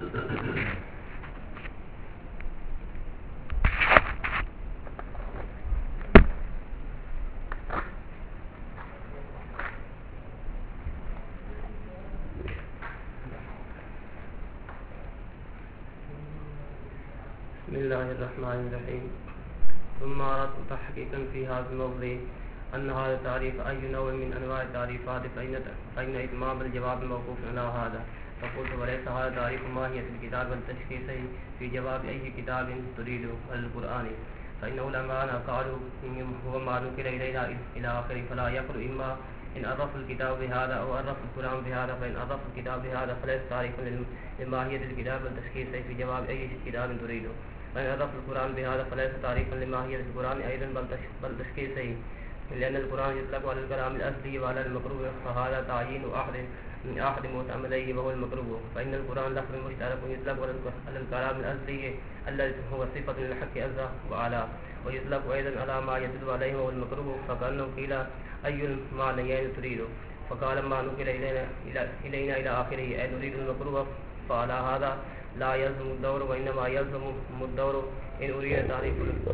بسم الله الرحمن الرحيم. ثم أردت تحقيقا في هذا الموضوع أن هذا التعريف أي نوع من أنواع التعريفات فإن إتمام الجواب موقوف على هذا. فقلت وليس هذا تعريف ماهية الكتاب والتشخيص في جواب أي كتاب تريد القرآن، فإنه لما قالوا هو ما نقل إلينا إلى آخره فلا يقل إما إن عرف الكتاب بهذا أو عرف القرآن بهذا، فإن عرف الكتاب بهذا فليس تعريفا لماهية الكتاب والتشخيص في جواب أي كتاب تريده، وإن عرف القرآن بهذا فليس تعريفا لماهية القرآن أيضا بل تشخيصه، لأن القرآن يطلق على الكلام الأصلي وعلى المقروء، فهذا تعيين أحد متعمديه وهو المقروء، فإن القرآن لفظ مشترك يطلق على الكلام الأصلي الذي هو صفة للحق عز وعلا، ويطلق أيضا على ما يدل عليه وهو المقروء، فكأنه قيل أي المعنيين تريد، فقال ما نقل إلينا إلى آخره أي نريد المقروء، فعلى هذا لا يلزم الدور، وإنما يلزم الدور إن أريد تعريف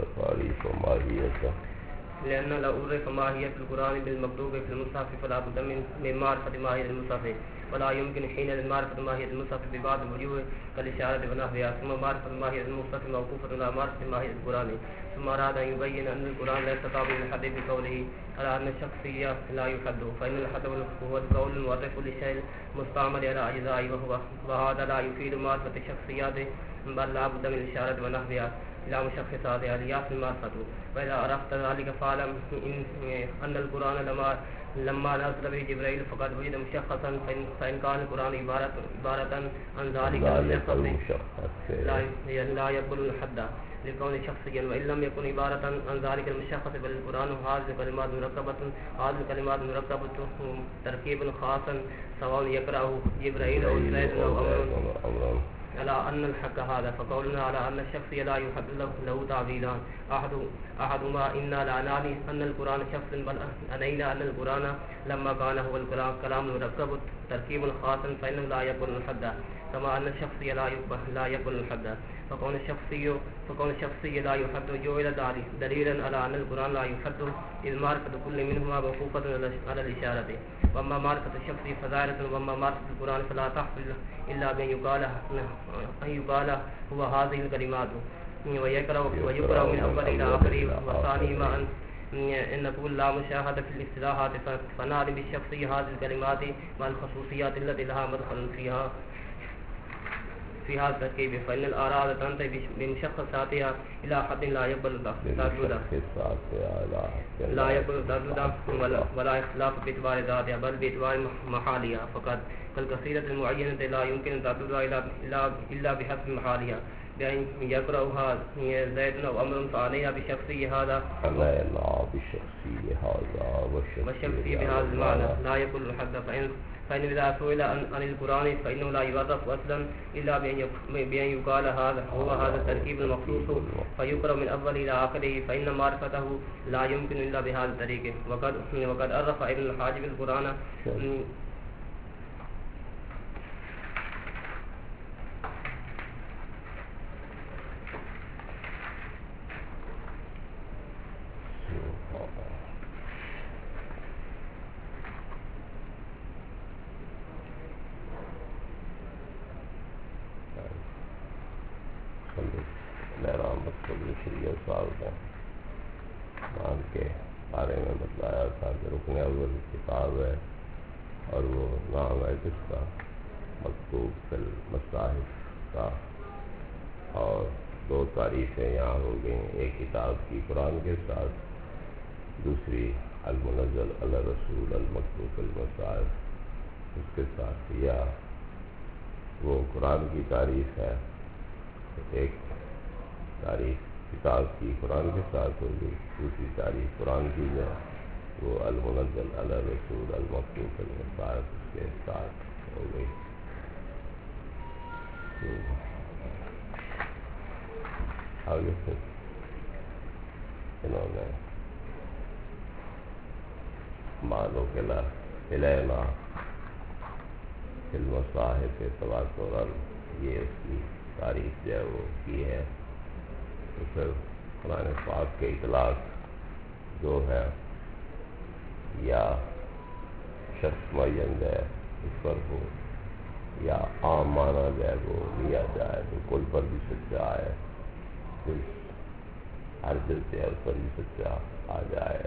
ماهيته، لأن لو عرف ماهية القرآن بالمكتوب في المصحف فلا بد من معرفة ماهية المصحف، ولا يمكن حين معرفة ماهية المصحف ببعض الوجوه كالإشارة ونحوها، ثم معرفة ماهية المصحف موقوفة على معرفة ماهية القرآن. ثم أراد أن يبين أن القرآن ليس قابل للحد بقوله على أن الشخصية لا يحد، فإن الحد هو القول المعرف للشيء المستعمل على أجزائه، وهذا لا يفيد معرفة الشخصيات، بل لا بد من الإشارة ونحوها إلى مشخصاتها ليصل المعرفة. وإذا عرفت ذلك فاعلم أن القرآن لما نزل به جبريل فقد وجد مشخصا، فإن كان القرآن عبارة عن ذلك المشخص لا يقبل الحد لكون شخصيا، وإن لم يكن عبارة عن ذلك المشخص بل القرآن هذه الكلمات مركبة تركيب خاصا سواء يقرأه جبريل أو زيد أو أمر على أن الحق هذا، فقولنا على أن الشخص لا يحد له تعبيران، أحدهما إنا لا نعني أن القرآن شخص، بل أنينا أن القرآن لما كان هو الكلام مركب تركيب خاصا فإنه لا يكون الحد، كما أن الشخصي لا يكون الحد، فكون الشخصي لا يحد جعل دليلا على أن القرآن لا يحد، إذ معرفة كل منهما موقوفة على الإشارة، وأما معرفة الشخص فظاهرة، وأما معرفة القرآن فلا تحصل إلا بأن يقال هو هذه الكلمات، ويقرأ من أول إلى آخره، والثاني ما أن نقول لا مشاهدة في الاصطلاحات، فنعلم بالشخصية هذه الكلمات مع الخصوصيات التي لها مدخل في هذا التركيب، فإن الآراء تنتهي بمشخصاتها إلى حد لا يقبل ترددا ولا اختلاف باعتبار ذاتها بل باعتبار محالها، فالقصيدة المعينة لا يمكن ترددها إلا بحسب محالها، بأن يقرأها زيد أو أمر فعليها بشخصي هذا والشخصي بهذا المعنى لا يقبل الحد، فإن إذا سئل عن القرآن فإنه لا يعرف أصلا إلا بأن يقال هذا التركيب المخصوص، فيقرأ من أول إلى آخره، فإن معرفته لا يمكن إلا بهذا الطريق. وقد عرف ابن الحاجب القرآن کے بارے میں بتلایا تھا کہ رکن اول کتاب ہے اور وہ نام ہے جس کا مکتوب فی المصاحف کا، اور دو تاریخیں یہاں ہو گئیں، ایک کتاب کی قرآن کے ساتھ، دوسری المنزل علی رسول المکتوب فی المصاحف اس کے ساتھ، یا وہ قرآن کی تاریخ ہے، ایک تاریخ کتاب کی قرآن کے ساتھ ہوگی، دوسری تاریخ قرآن کی جو وہ المنزل علی رسول المکتوب فی المصاحف اس کے ساتھ ہو گئی۔ آگے پھر انہوں نے مالو الینا فی المصاحف تواترا یہ اس کی تعریف جو ہے وہ کی ہے. تو پھر قرآن پاک کے اطلاق جو ہے یا شخص معین ہے اس پر ہو یا عام معنی جو ہے وہ لیا جائے تو کل پر بھی سچا ہے، ہر دل سے اس پر بھی سچا آ جائے.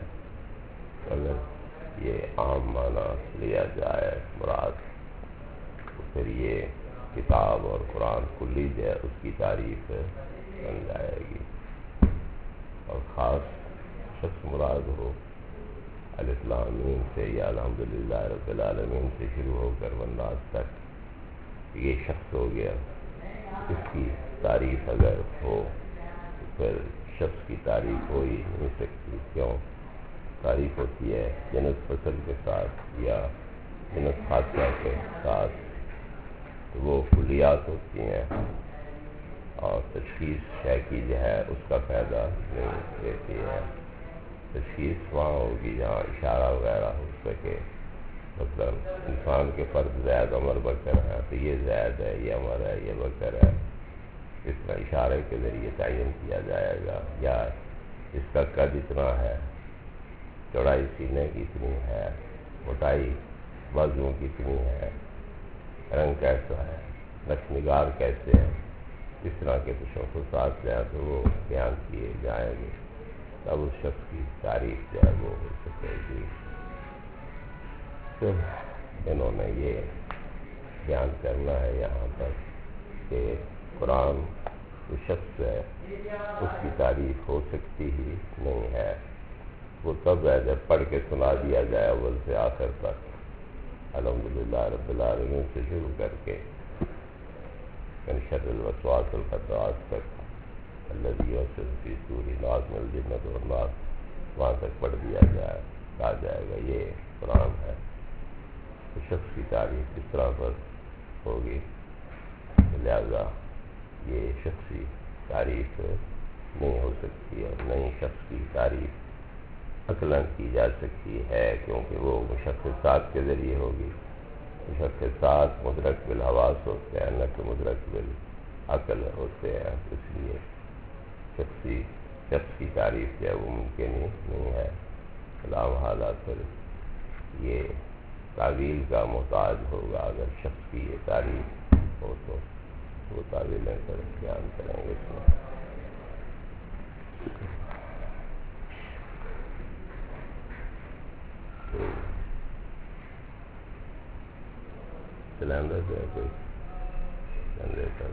اگر یہ عام معنی لیا جائے مراد تو پھر یہ کتاب اور قرآن کلی جو ہے اس کی تعریف بن جائے گی. اور خاص شخص مراد ہو الف لام میم سے یا الحمدللہ رب العالمین سے شروع ہو کر والناس تک یہ شخص ہو گیا. اس کی تعریف اگر ہو تو پھر شخص کی تعریف ہو ہی نہیں سکتی. کیوں؟ تعریف ہوتی ہے جنس فصل کے ساتھ یا جنس حادثہ کے ساتھ، تو وہ کلیات ہوتی ہیں اور تشخیص شے کی جو ہے اس کا فائدہ نہیں دیتی ہے. تشخیص وہاں ہوگی جہاں اشارہ وغیرہ ہو سکے. مطلب انسان کے فرد زید عمر بکر ہے تو یہ زید ہے، یہ عمر ہے، یہ بکر ہے، اس میں اشارے کے ذریعے تعین کیا جائے گا. یا اس کا قد اتنا ہے، چوڑائی سینے کی اتنی ہے، موٹائی بازوؤں کی اتنی ہے، رنگ کیسا ہے، نقش نگار کیسے ہے، اس طرح کے تشخصات جو ہے تو وہ بیان کیے جائیں گے، تب اس شخص کی تعریف جو ہے وہ ہو سکے گی. تو انہوں نے یہ بیان کرنا ہے یہاں پر کہ قرآن جو شخص ہے اس کی تعریف ہو سکتی ہی نہیں ہے. وہ تب ہے جب پڑھ کے سنا دیا جائے اول سے آخر تک، الحمدللہ رب العالمین سے شروع کر کے من شر الوسواس الخناس تک الذی یوسوس فی صدور الناس من الجنۃ والناس، وہاں تک پڑھ دیا جائے، کہا جائے گا یہ قرآن ہے. تو شخص کی تعریف کس طرح پر ہوگی؟ لہذا یہ شخصی تعریف نہیں ہو سکتی اور نہیں شخص کی تعریف عقلاً کی جا سکتی ہے، کیونکہ وہ مشخصات کے ذریعے ہوگی. مشخصات مدرک بالحواس ہوتے ہیں، نہ کہ مدرک بالعقل ہوتے ہیں. اس لیے شخص کی تعریف جو ہے وہ ممکن ہی نہیں ہے. کلام حالات پر یہ تعویل کا محتاج ہوگا. اگر شخص کی یہ تعریف ہو تو وہ تعویلیں پر بیان کریں گے. اس میں سلینڈر جو ہے کوئی جنریٹر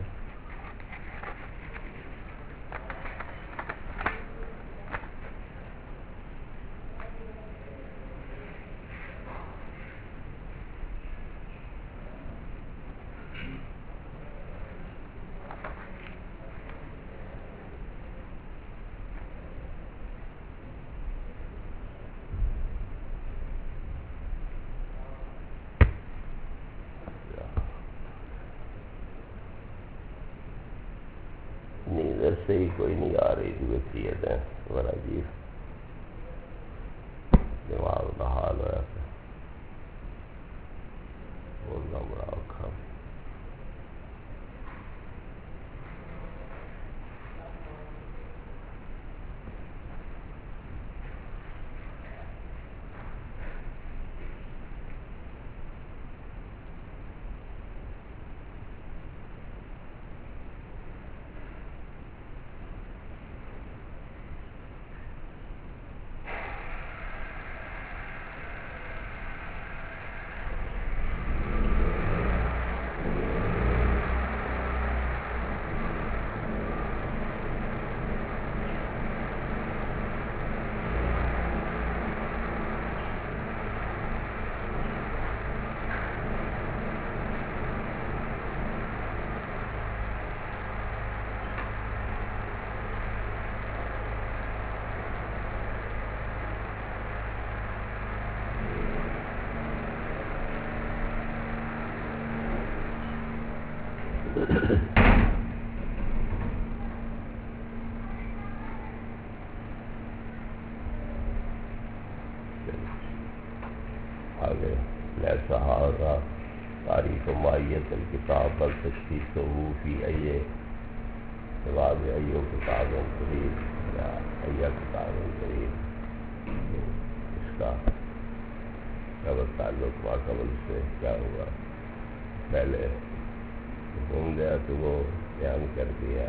ادھر سے ہی کوئی نہیں آ رہی تھی. ویسیتیں بڑا عجیب دماغ نحال ہوا تھا، بولنا بڑا اوکھا. آگے لیسا ہارا تعریف ماہیت الکتاب بل تشخیصہ فی ای جواب ایو کتاب قریب یا ایا کتاب قریب، اس کا تعلق ماقبل سے کیا ہوا؟ پہلے حکم دیا تو وہ بیان کر دیا،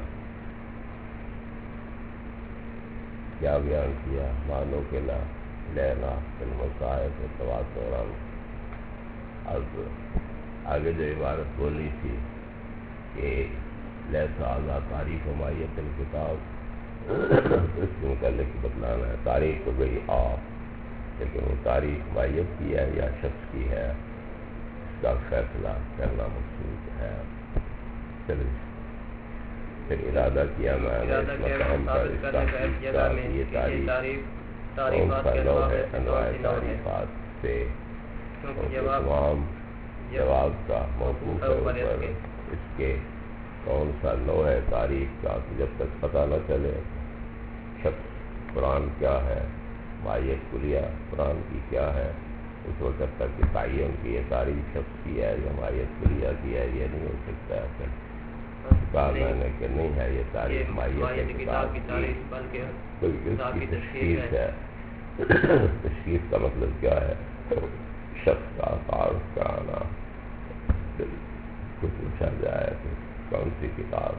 کیا بیان کیا؟ مانو کے لینا المصائب تواترا۔ اب آگے جو عبارت بولی تھی کہ لیسا ذا تعریف ماہیت الکتاب، اس کے متعلق بتلانا ہے تعریف تو گئی لیکن وہ تعریف ماہیت کی ہے یا شخص کی ہے، اس کا فیصلہ کرنا مقصود ہے۔ چلیے پھر ارادہ کیا میں اس مقام پر اس تحقیق کا یہ تعریف کون سا نوع ہے انواع تعریفات سے، تمام جواب کا موقوف ہے اوپر اس کے کون سا نوع ہے تعریف کا، جب تک پتہ نہ چلے شخص قرآن کیا ہے، ماہیت کلیہ قرآن کی کیا ہے، اس وقت تک کہ تعین کی یہ تعریف شخص کی ہے یا ماہیت کلیہ کی ہے یہ نہیں ہو سکتا ہے۔ پھر کہا میں نے کہ نہیں ہے یہ تعریف ماہیت کتاب کی، بلکہ اس کی تشخیص ہے۔ تشخیص کا مطلب کیا ہے؟ شخص کا تعارف کرانا۔ کچھ پوچھا جائے کہ کون سی کتاب،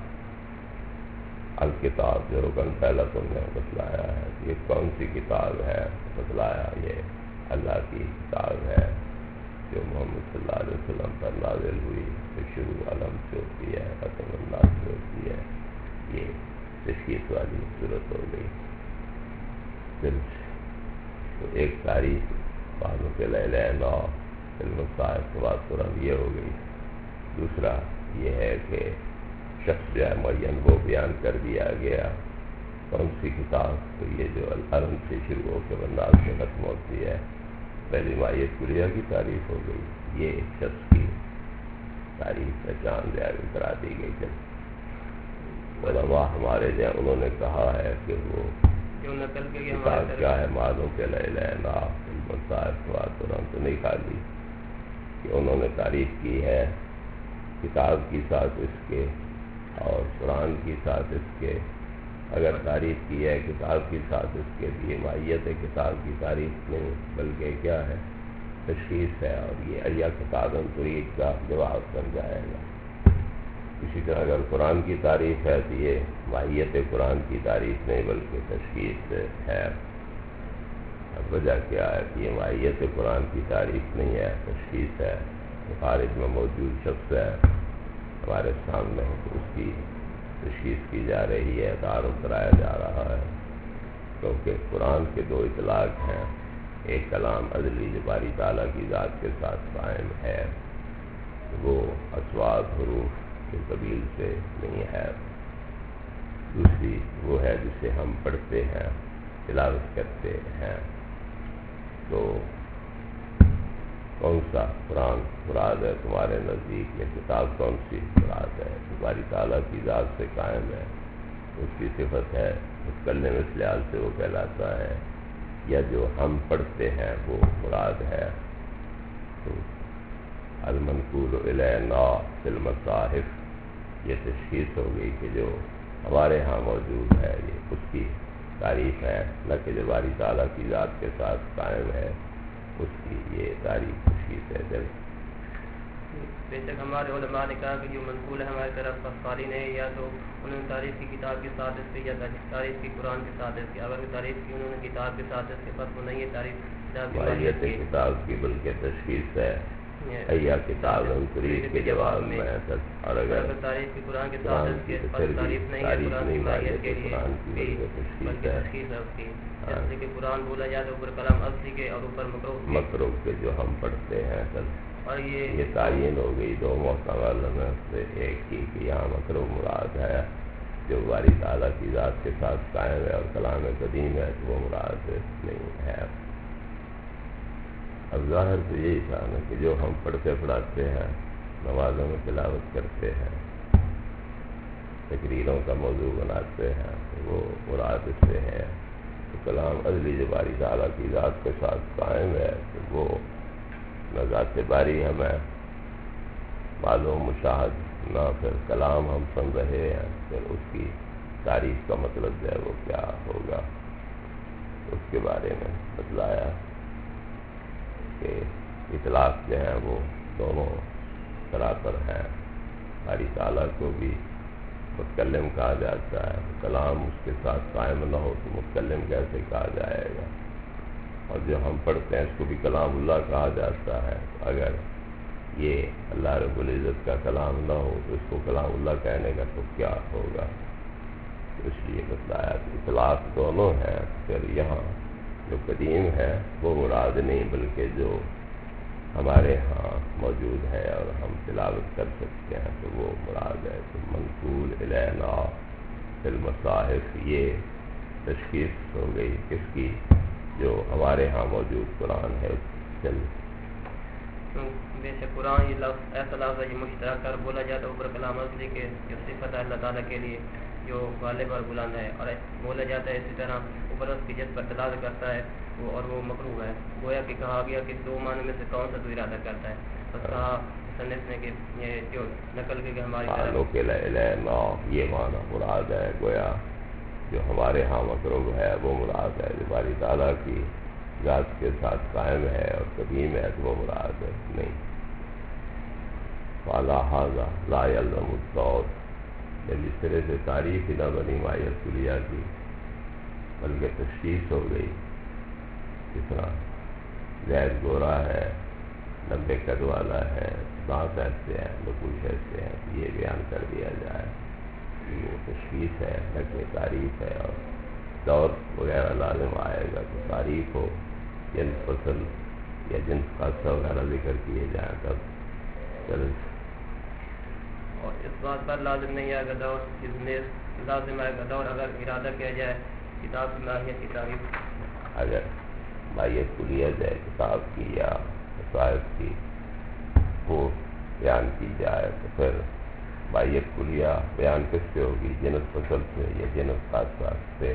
الکتاب جو رکن پہلا تم نے بتلایا ہے، یہ کون سی کتاب ہے؟ بتلایا یہ اللہ کی کتاب ہے جو محمد صلی اللہ علیہ وسلم پر نازل ہوئی، تو شروع علم سے ہوتی ہے، ختم اللہ سے ہوتی ہے۔ یہ تشخیص والی صورت ہو گئی۔ پھر تو ایک تاریخ بانو کے لینا علم صاحب تواترا یہ ہو گئی۔ دوسرا یہ ہے کہ شخص جو ہے معین وہ بیان کر دیا گیا، کون سی کتاب؟ تو یہ جو العلم سے شروع ہو کے بنداز سے ختم ہوتی ہے، پہلی ماہیت کلیہ کی تعریف ہو گئی، یہ شخص کی تعریف پہچان کرا دی گئی۔ جب علماء ہمارے جو انہوں نے کہا ہے کہ وہ کتاب کیا ہے، معلوم کے لینا المصائب تواترا، تو نہیں خالی کہ انہوں نے تعریف کی ہے کتاب کی ساتھ اس کے اور قرآن کی ساتھ اس کے، اگر تعریف کی ہے کتاب کی ساتھ اس کے لیے ماہیت کتاب کی تعریف نہیں بلکہ کیا ہے؟ تشخیص ہے، اور یہ ایا کتاب قریب کا جواب بن جائے گا۔ اسی طرح اگر قرآن کی تعریف ہے تو یہ ماہیت قرآن کی تعریف نہیں بلکہ تشخیص ہے۔ اب وجہ کیا ہے کہ یہ ماہیت قرآن کی تعریف نہیں ہے، تشخیص ہے۔ خارج میں موجود شخص ہے ہمارے سامنے، اس کی تشخیص کی جا رہی ہے، تعارف کرایا جا رہا ہے، کیونکہ قرآن کے دو اطلاق ہیں، ایک کلام ازلی جو باری تعالیٰ کی ذات کے ساتھ قائم ہے، وہ اصوات حروف کے قبیل سے نہیں ہے، دوسری وہ ہے جسے ہم پڑھتے ہیں، تلاوت کرتے ہیں۔ تو کون سا قرآن مراد ہے تمہارے نزدیک؟ یہ کتاب کون سی مراد ہے؟ باری تعالیٰ کی ذات سے قائم ہے، اس کی صفت ہے، متکلم اس لحاظ سے وہ کہلاتا ہے، یا جو ہم پڑھتے ہیں وہ مراد ہے؟ تو المنقول الینا فی المصاحف، یہ تشخیص ہو گئی کہ جو ہمارے ہاں موجود ہے یہ اس کی تعریف ہے، نہ کہ جو باری تعالیٰ کی ذات کے ساتھ قائم ہے اس کی یہ تعریف تشخیص ہے۔ جب بے شک ہمارے علماء نے کہا کہ جو منقول ہے ہماری طرف کا قارن ہے، یا تو انہوں نے تعریف کی کتاب کے ساتھ اس سے، یا تعریف کی قرآن کے ساتھ اس کے، اگر تعریف کی انہوں نے کتاب کے ساتھ اس کے پاس وہ نہیں ہے تعریف ماہیت کتاب کی بلکہ تشخیص ہے، ایا کتاب قریب کے جواب میں، اور اگر تعریف کی قرآن کے ساتھ اس کے پاس تعریف نہیں ہے قرآن کی ماہیت کے لیے بلکہ تشخیص ہے اس کی، جیسے کہ قرآن بولا جائے تو اوپر کلام اصلی کے اور اوپر مقروء کے جو ہم پڑھتے ہیں، اور یہ تعین ہو گئی دو محتمل میں سے ایک کی کہ یہاں مقروء مراد ہے جو باری تعالیٰ کی ذات کے ساتھ قائم ہے، اور کلام قدیم ہے تو وہ مراد نہیں ہے۔ اب ظاہر تو یہی تھا نا کہ جو ہم پڑھتے پڑھاتے ہیں، نمازوں میں تلاوت کرتے ہیں، تقریروں کا موضوع بناتے ہیں، وہ مراد اس سے ہے تو کلام ازلی جو باری تعالیٰ کی ذات کے ساتھ قائم ہے تو وہ نہ ذات باری ہمیں معلوم مشاہد نہ پھر کلام ہم سن رہے ہیں، پھر اس کی تعریف کا مطلب جو ہے وہ کیا ہوگا، اس کے بارے میں بتلایا کہ اطلاق جو ہیں وہ دونوں طرح پر ہیں۔ باری تعالیٰ کو بھی متکلم کہا جاتا ہے، کلام اس کے ساتھ قائم نہ ہو تو متکلم کیسے کہا جائے گا، اور جو ہم پڑھتے ہیں اس کو بھی کلام اللہ کہا جاتا ہے۔ اگر یہ اللہ رب العزت کا کلام نہ ہو تو اس کو کلام اللہ کہنے کا تو کیا ہوگا، اس لیے بتلایا کہ اطلاق دونوں ہیں۔ پھر یہاں جو قدیم ہے وہ مراد نہیں، بلکہ جو ہمارے ہاں موجود ہے اور ہم تلاوت کر سکتے ہیں تو وہ مراد ہے۔ تو منقول الینا فی المصاحف، یہ تشخیص ہو گئی کس کی؟ جو ہمارے ہاں موجود قرآن ہے۔ بے شک قرآن یہ لفظ ایسا لفظ ہے جو مشترک کر بولا جاتا ہے اوپر کلام اصلی کے، جو صفت ہے اللہ تعالیٰ کے لیے جو غالب اور بلند ہے، اور بولا جاتا ہے اسی طرح اوپر اس کی جس پر دلالت کرتا ہے اور وہ مکروہ ہے۔ گویا کہ کہا گیا کہ دو معنی میں سے کون سا تو ارادہ کرتا ہے، بس کہا مصنف نے کہ یہ جو نقل کی کہ ہماری طرف یہ معنی مراد ہے، گویا جو ہمارے ہاں مکروہ ہے وہ مراد ہے، جو باری تعالیٰ کی ذات کے ساتھ قائم ہے اور قدیم ہے تو وہ مراد ہے نہیں۔ فَعَلَى هَذَا لَا يَلْزَمُ الدَّوْرُ، جب اس طرح سے تعریف ہی نہ بنی مائیت کلیہ کی، بلکہ تشخیص ہو گئی، اس طرح زید گورا ہے، 90 قد والا ہے، دانت ایسے ہیں، نقوش ایسے ہیں، یہ بیان کر دیا جائے، یہ تشخیص ہے نہ کہ تعریف ہے، اور دور وغیرہ لازم آئے گا تو تعریف ہو، جنس فصل یا جنس خاصہ وغیرہ ذکر کیے جائیں تب چل۔ اور اس بات پر لازم نہیں آئے گا دور، اس میں لازم آئے گا دور اگر ارادہ کیا جائے کتاب کی ماہیت کی تعریف، اگر ماہیت کلیہ جائے کتاب کی یا مصائب کی وہ بیان کی جائے تو پھر ماہیت کلیہ بیان کس سے ہوگی؟ جنس فصل سے یا جنس خاصہ سے،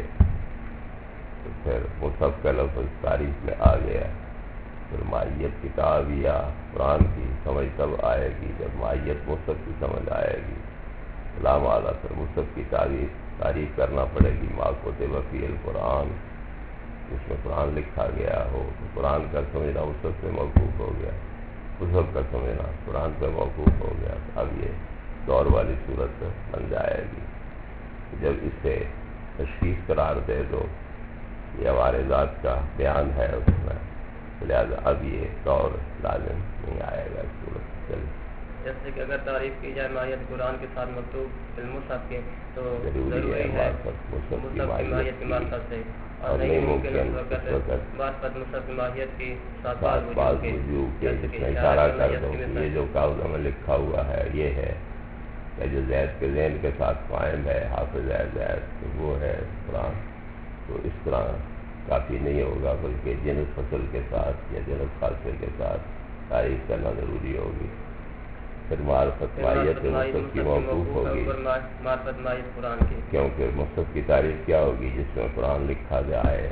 تو پھر مصحف کا لفظ تعریف میں آ گیا، پھر ماہیت کتاب یا قرآن کی سمجھ تب آئے گی جب ماہیت مصحف کی سمجھ آئے گی۔ کلام اعلیٰ پھر مصحف کی تعریف کرنا پڑے گی، ما کتب فی القرآن، جس میں قرآن لکھا گیا ہو تو قرآن کا سمجھنا مصحف سے موقوف ہو گیا، مصحف کا سمجھنا قرآن پہ موقوف ہو گیا، اب یہ دور والی صورت بن جائے گی۔ جب اسے تشخیص قرار دے دو، یہ ہمارے ذات کا بیان ہے اس میں، لہٰذا اب یہ دور لازم نہیں آئے گا اس صورت سے۔ جیسے کہ اگر تعریف کی جائے ماہیت قرآن کے ساتھ مکتوب المصحف کے تو ضروری ہے مصحف کی ماہیت کی معرفت سے، اور نہیں ممکن اس وقت معرفت مصحف کی ماہیت کی ساتھ بعض وجوہ کے جس میں اشارہ کر دو کہ یہ جو کاغذ میں لکھا ہوا ہے یہ ہے، یا جو زید کے ذہن کے ساتھ قائم ہے، حافظ زید تو وہ ہے قرآن، تو اس طرح کافی نہیں ہوگا، بلکہ جنس فصل کے ساتھ یا جنس خاصے کے ساتھ تعریف کرنا ضروری ہوگی۔ پھر معرفت ماہیت مصحف کی موقوف ہوگی، معرفت ماہیت قرآن کی، کیونکہ مصحف کی تعریف کیا ہوگی؟ جس میں قرآن لکھا جائے۔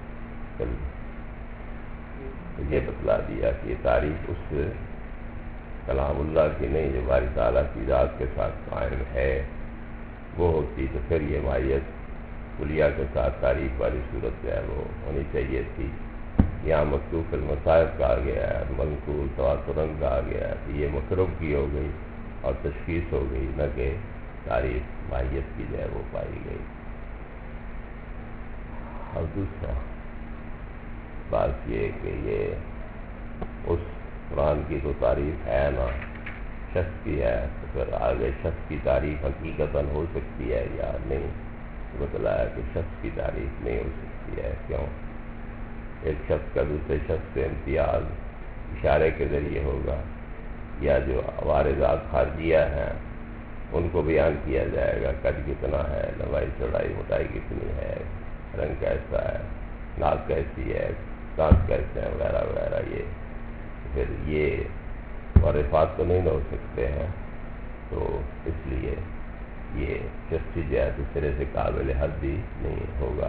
یہ بتلا دیا کہ یہ تعریف اس کلام اللہ کی نہیں جو باری تعالیٰ کی ذات کے ساتھ قائم ہے وہ ہوتی، تو پھر یہ ماہیت کلیہ کے ساتھ تعریف والی صورت جو ہے وہ ہونی چاہیے تھی۔ یہاں مکتوب المصائب کہا گیا ہے، منقول تواتراً کہا گیا ہے، تو یہ مکروہ کی ہو گئی اور تشخیص ہو گئی، نہ کہ تعریف ماہیت کی جو ہے وہ پائی گئی۔ اور دوسرا بات یہ کہ یہ اس قرآن کی تو تعریف ہے نا، شخص کی ہے، تو پھر آگے شخص کی تعریف حقیقتاً ہو سکتی ہے یا نہیں؟ بتلایا کہ شخص کی تعریف نہیں ہو سکتی ہے، کیوں؟ ایک شخص کا دوسرے شخص سے امتیاز اشارے کے ذریعے ہوگا، یا جو عوارضات خارجیہ ہیں ان کو بیان کیا جائے گا، قد کتنا ہے، لمبائی چوڑائی موٹائی کتنی ہے، رنگ کیسا ہے، ناک کیسی ہے، دانت کیسے ہیں، وغیرہ وغیرہ۔ یہ پھر یہ معرفات تو نہیں ہو سکتے ہیں، تو اس لیے یہ شخصی جو ہے دوسرے سے قابل حد بھی نہیں ہوگا۔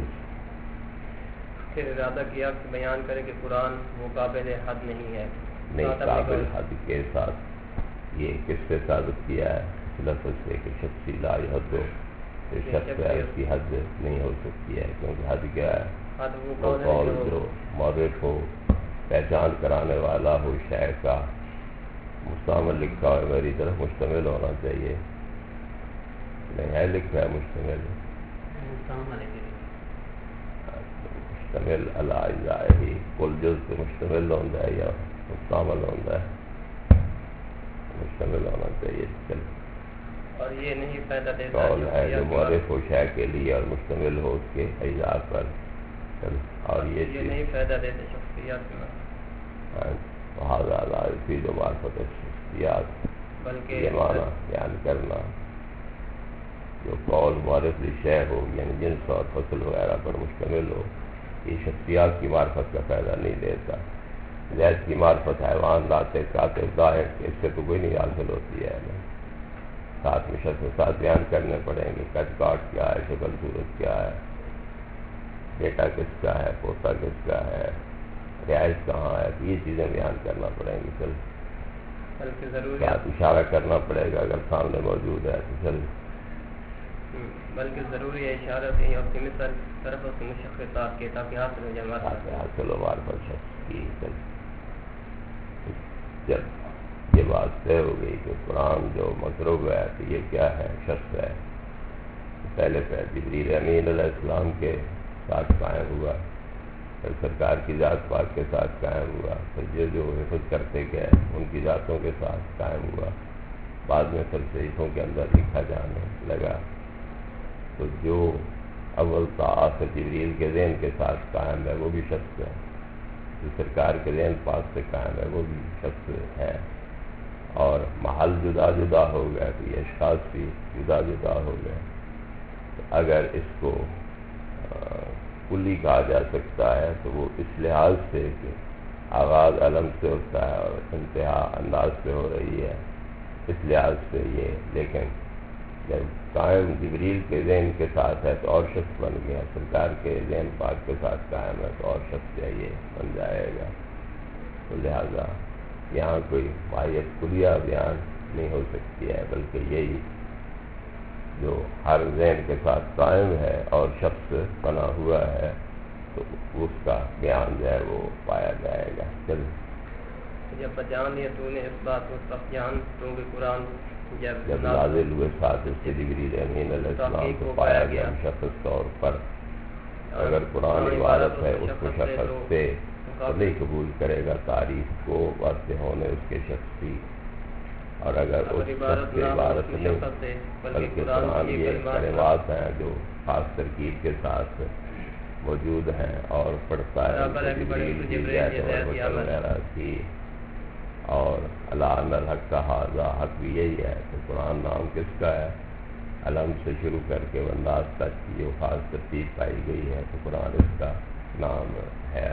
پھر ارادہ کیا کہ بیان کرے کہ قرآن وہ قابل حد نہیں ہے، نہیں قابل حد کے ساتھ یہ کس سے ثابت کیا ہے؟ اس لفظ سے کہ شخصی لا یحد ہو، جو شخص ہے اس کی حد نہیں ہو سکتی ہے، کیونکہ حد کیا ہے؟ وہ قول جو مورخ ہو، پہچان کرانے والا ہو، شے کا مستعمل لکھا اور میری طرف مشتمل ہونا چاہیے، نہیں ہے لکھا ہے مشتمل مشتمل علی اجزائہ کل جز پہ مشتمل ہوتا ہے یا مستعمل ہوتا ہے؟ مشتمل ہونا چاہیے۔ چل اور یہ نہیں فائدہ دیتا قول ہے جو مورخ ہو شے کے لیے اور مشتمل ہو اس کے اجزاء پر، اور یہ نہیں فائدہ دیتے شخصیات میں وہذا لا یفید معرفت الشخصیات، بلکہ یہ معنی بیان کرنا جو قول مورخ شے ہو یعنی جنس اور فصل وغیرہ پر مشتمل ہو، یہ شخصیات کی معرفت کا فائدہ نہیں دیتا۔ زید کی معرفت حیوان ناطق کاتب ظاہر اس سے تو کوئی نہیں حاصل ہوتی ہے، ساتھ میں شخص ساتھ بیان کرنے پڑیں گے، کٹ کاٹ کیا ہے، شکل صورت کیا ہے، بیٹا کس کا ہے، پوتا کس کا ہے، رہائش کہاں ہے، یہ چیزیں بیان کرنا پڑیں گی۔ چل بلکہ ضروری ساتھ اشارہ کرنا پڑے گا اگر سامنے موجود ہے تو چل، بلکہ ضروری ہے اشارت ہی اور کی مثل طرف اس مشخصات کے تاکہ حاصل ہو جائے تاکہ حاصل ہو معرفت شخص کی۔ چل جب یہ بات طے ہو گئی کہ قرآن جو مضروب ہے تو یہ کیا ہے؟ شخص ہے۔ پہلے جبریل امین علیہ السلام کے ساتھ قائم ہوا، پھر سرکار کی ذات پاک کے ساتھ قائم ہوا، پھر جو حفظ کرتے گئے ان کی ذاتوں کے ساتھ قائم ہوا، بعد میں پھر صحیفوں کے اندر لکھا جانے لگا۔ تو جو اول تا آخر جبریل کے ذہن کے ساتھ قائم ہے وہ بھی شخص ہے، جو سرکار کے ذہن پاک سے قائم ہے وہ بھی شخص ہے، اور محل جدا جدا ہو گیا تو یہ اشخاص بھی جدا جدا ہو گئے۔ اگر اس کو کلی کہا جا سکتا ہے تو وہ اس لحاظ سے کہ آغاز علم سے ہوتا ہے اور انتہا انداز سے ہو رہی ہے، اس لحاظ سے یہ، لیکن جب قائم جبریل کے ذہن کے ساتھ ہے تو اور شخص بن گیا، سرکار کے ذہن پاک کے ساتھ قائم ہے تو اور شخص ہے یہ بن جائے گا۔ تو لہذا یہاں کوئی ماہیت کلیہ بیان نہیں ہو سکتی ہے، بلکہ یہی جو ہر ذہن کے ساتھ قائم ہے اور شخص بنا ہوا ہے تو اس کا بیان جو ہے وہ پایا جائے گا۔ چل جب جان لیا تو نے اس بات کو سخت جان تو کہ قرآن جب نازل ہوئے ساتھ اس سے جبریل امین علیہ السلام کو پایا گیا شخص طور پر، اگر قرآن عبارت ہے اس کو شخص سے تو نہیں قبول کرے گا تعریف کو واسطے ہونے اس کے شخصی، اور اگر اس شخص سے عبارت نہیں بلکہ قرآن یہ کلمات ہیں جو خاص ترکیب کے ساتھ موجود ہیں اور پڑھتا ہے جبریل وغیرہ کی، اور اللہ ان الحق کا حاضہ حق بھی یہی ہے، تو قرآن نام کس کا ہے؟ علم سے شروع کر کے والناس تک کی جو خاص ترتیب پائی گئی ہے تو قرآن اس کا نام ہے۔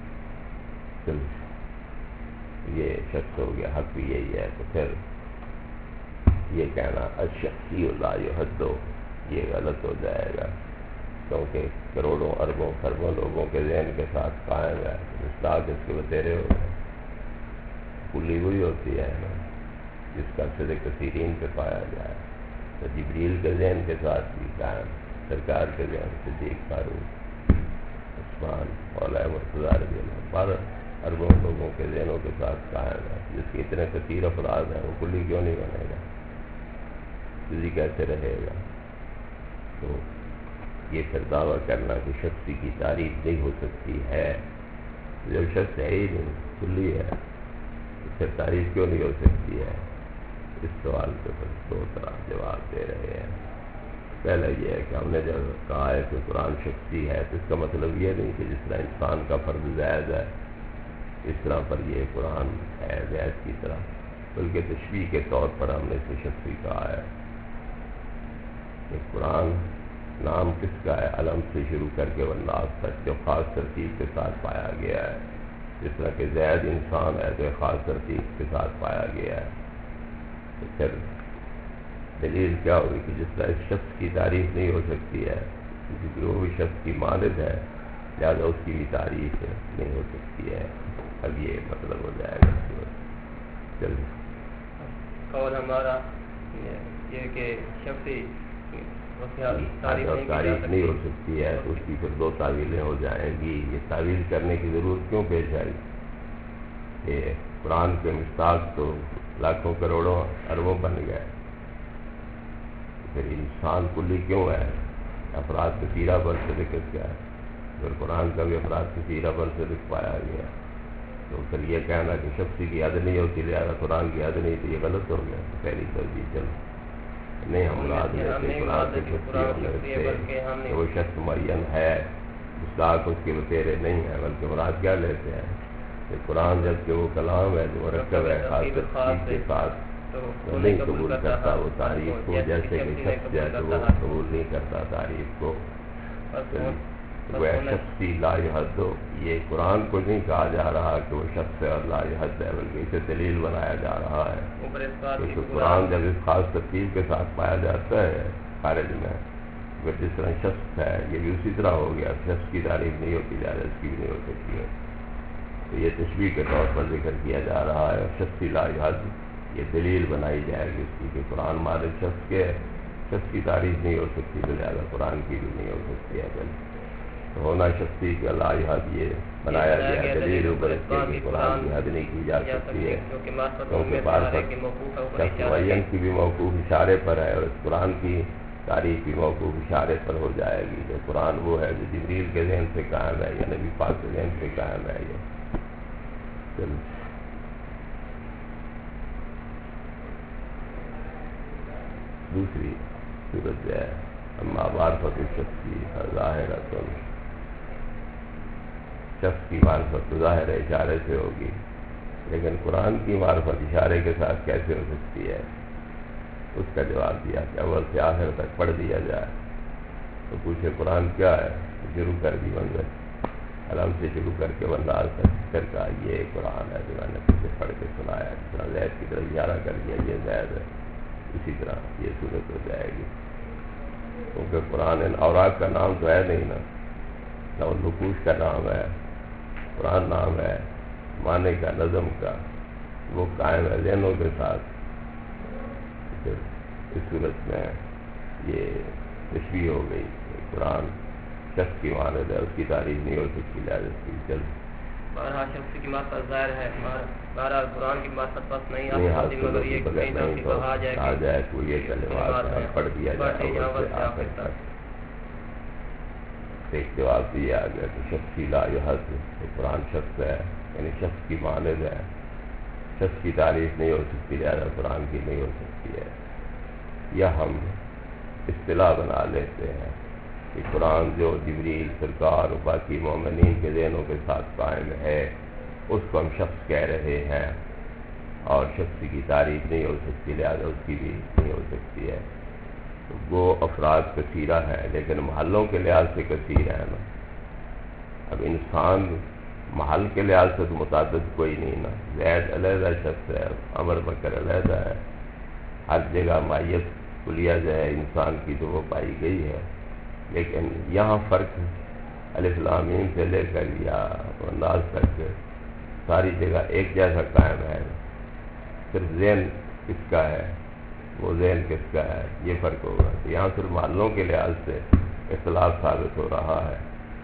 یہ شخص ہو گیا، حق بھی یہی ہے، تو پھر یہ کہنا الشخصی لا یحد یہ غلط ہو جائے گا، کیونکہ کروڑوں اربوں خربوں لوگوں کے ذہن کے ساتھ قائم ہے، مصداق اس کے بتیرے ہو گئے۔ کلی وہی ہوتی ہے نا جس کا صدق کثیرین پہ پایا جائے، تو جبریل کے ذہن کے ساتھ بھی قائم، سرکار کے ذہن صدیق فاروق عثمان مولا مرتضیٰ رضی اللہ 12 اربوں لوگوں کے ذہنوں کے ساتھ قائم ہے، جس کے اتنے کثیر افراد ہیں وہ کلی کیوں نہیں بنے گا، کلی کیسے رہے گا؟ تو یہ پھر دعویٰ کرنا کہ شخصی کی تعریف نہیں ہو سکتی ہے، جب شخص ہے ہی نہیں کلی ہے تو پھر تعریف کیوں نہیں ہو سکتی ہے؟ اس سوال پہ پھر دو طرح جواب دے رہے ہیں۔ پہلا یہ ہے کہ ہم نے جب کہا ہے کہ قرآن شخصی ہے تو اس کا مطلب یہ نہیں کہ جس طرح انسان کا فرد زائد ہے اس طرح پر یہ قرآن ہے زائد کی طرح، بلکہ تشبیہ کے طور پر ہم نے اسے شخصی کہا ہے کہ قرآن نام کس کا ہے؟ علم سے شروع کر کے والناس تک جو خاص ترتیب کے ساتھ پایا گیا ہے، جس طرح کہ زید انسان ہے تو خاص ترتیب کے ساتھ پایا گیا ہے، تو پھر دلیل کیا ہوئی کہ جس طرح اس شخص کی تعریف نہیں ہو سکتی ہے کیونکہ وہ بھی شخص کی مانند ہے، لہٰذا اس کی بھی تعریف نہیں ہو سکتی ہے۔ اب یہ مطلب ہو جائے گا۔ چلیے قول ہمارا یہ کہ شخصی تعریف نہیں ہو سکتی ہے تو اس کی پھر دو تعویلیں ہو جائیں گی. یہ تعویل کرنے کی ضرورت کیوں پیش آئی کہ قرآن کے مصداق تو لاکھوں کروڑوں اربوں بن گئے, پھر انسان کلی کیوں ہے؟ افراد کثیرہ پر سے ذکر کیا ہے, پھر قرآن کا بھی افراد کثیرہ پر سے ذکر پایا گیا. تو پھر یہ کہنا کہ شخصی کی حد نہیں ہوتی لہٰذا قرآن کی حد نہیں, تو یہ غلط ہو گیا. پہلی ترجیح چل نہیں, ہم مراد لیتے قرآن کی شخصی ہم لیتے کہ وہ شخص معین ہے, مصداق اس کے بتیرے نہیں ہے, بلکہ مراد کیا لیتے ہیں کہ قرآن جب کہ وہ کلام ہے جو مرکب ہے خاص ترتیب کے ساتھ, تو نہیں قبول کرتا وہ تعریف کو, جیسے کہ شخص ہے تو وہ قبول نہیں کرتا تعریف کو. وہ شخصی لا یحد, یہ قرآن کو نہیں کہا جا رہا کہ وہ شخص ہے اور لا یحد ہے, بلکہ اسے دلیل بنایا جا رہا ہے. کیونکہ قرآن جب اس خاص ترتیب کے ساتھ پایا جاتا ہے خارج میں, پھر جس طرح شخص ہے یہ بھی اسی طرح ہو گیا. شخص کی تعریف نہیں ہوتی لہٰذا اس کی بھی نہیں ہو سکتی ہے. تو یہ تشبیہ کے طور پر ذکر کیا جا رہا ہے. شخصی لا یحد یہ دلیل بنائی جائے گی اس کی کہ قرآن مالک شخص کے, شخص کی تعریف نہیں ہو سکتی تو لہٰذا قرآن کی بھی نہیں ہو سکتی ہے. تو ہونا شخصی کا لا یحد یہ بنایا گیا دلیل اوپر اس کے کہ قرآن کی حد نہیں کی جا سکتی ہے, کیونکہ معرفت شخص معین کی بھی موقوف اشارے پر ہے, اور اس قرآن کی تعریف بھی موقوف اشارے پر ہو جائے گی. جو قرآن وہ ہے جو جبریل کے ذہن سے قائم ہے یا نبی پاک کے ذہن سے قائم ہے. یہ دوسری صورت ہے اما معرفت شخصی ظاہرۃ, شخص کی معرفت ظاہر اشارے سے ہوگی, لیکن قرآن کی معرفت اشارے کے ساتھ کیسے ہو سکتی ہے؟ اس کا جواب دیا کہ اول سے آخر تک پڑھ دیا جائے. تو پوچھے قرآن کیا ہے؟ شروع کر دی منظر علم سے شروع کر کے والناس تک, پھر کہا یہ قرآن ہے جو میں نے تجھے پڑھ کے سنایا. جس طرح زید کی طرف اشارہ کر دیا یہ زید ہے, اسی طرح یہ صورت ہو جائے گی. کیونکہ قرآن ان اوراق کا نام تو ہے نہیں نا, نہ النقوش کا نام ہے, قرآن نام ہے معنی کا, نظم کا, وہ قائم ہے ذہنوں کے ساتھ. پھر اس صورت میں یہ تشبیہ ہو گئی کہ قرآن شخص کی مانند ہے, اس کی تعریف نہیں ہو سکتی لہٰذا اس کی چل بہرحال شخص کی معرفت ظاہر ہے, بہرحال قرآن کی معرفت پس نہیں حاصل مگر یہ بغیر نہیں تو کہا جائے کہ یہ کلمات ہیں پڑھ دیا جائے اول سے آخر تک. ایک جواب تو یہ آ گیا کہ شخصی لا یحد, قرآن شخص ہے یعنی شخص کی مانند ہے, شخص کی تعریف نہیں ہو سکتی لہٰذا قرآن کی نہیں ہو سکتی ہے. یا ہم اصطلاح بنا لیتے ہیں کہ قرآن جو جبریل سرکار و باقی مومنین کے ذہنوں کے ساتھ قائم ہے اس کو ہم شخص کہہ رہے ہیں, اور شخصی کی تعریف نہیں ہو سکتی لہٰذا اس کی بھی نہیں ہو سکتی ہے. وہ افراد کثیرہ ہیں لیکن محلوں کے لحاظ سے کثیر ہے نا. اب انسان محل کے لحاظ سے تو متعدد کوئی نہیں نا, زید علیحدہ شخص ہے, عمر بکر علیحدہ ہے, ہر جگہ مائیت کلیہ جو ہے انسان کی تو وہ پائی گئی ہے. لیکن یہاں فرق الف لام میم سے لے کر یا ناس تک ساری جگہ ایک جیسا قائم ہے, صرف ذہن کس کا ہے, وہ ذہن کس کا ہے, یہ فرق ہوگا. تو یہاں صرف محلوں کے لحاظ سے اختلاف ثابت ہو رہا ہے,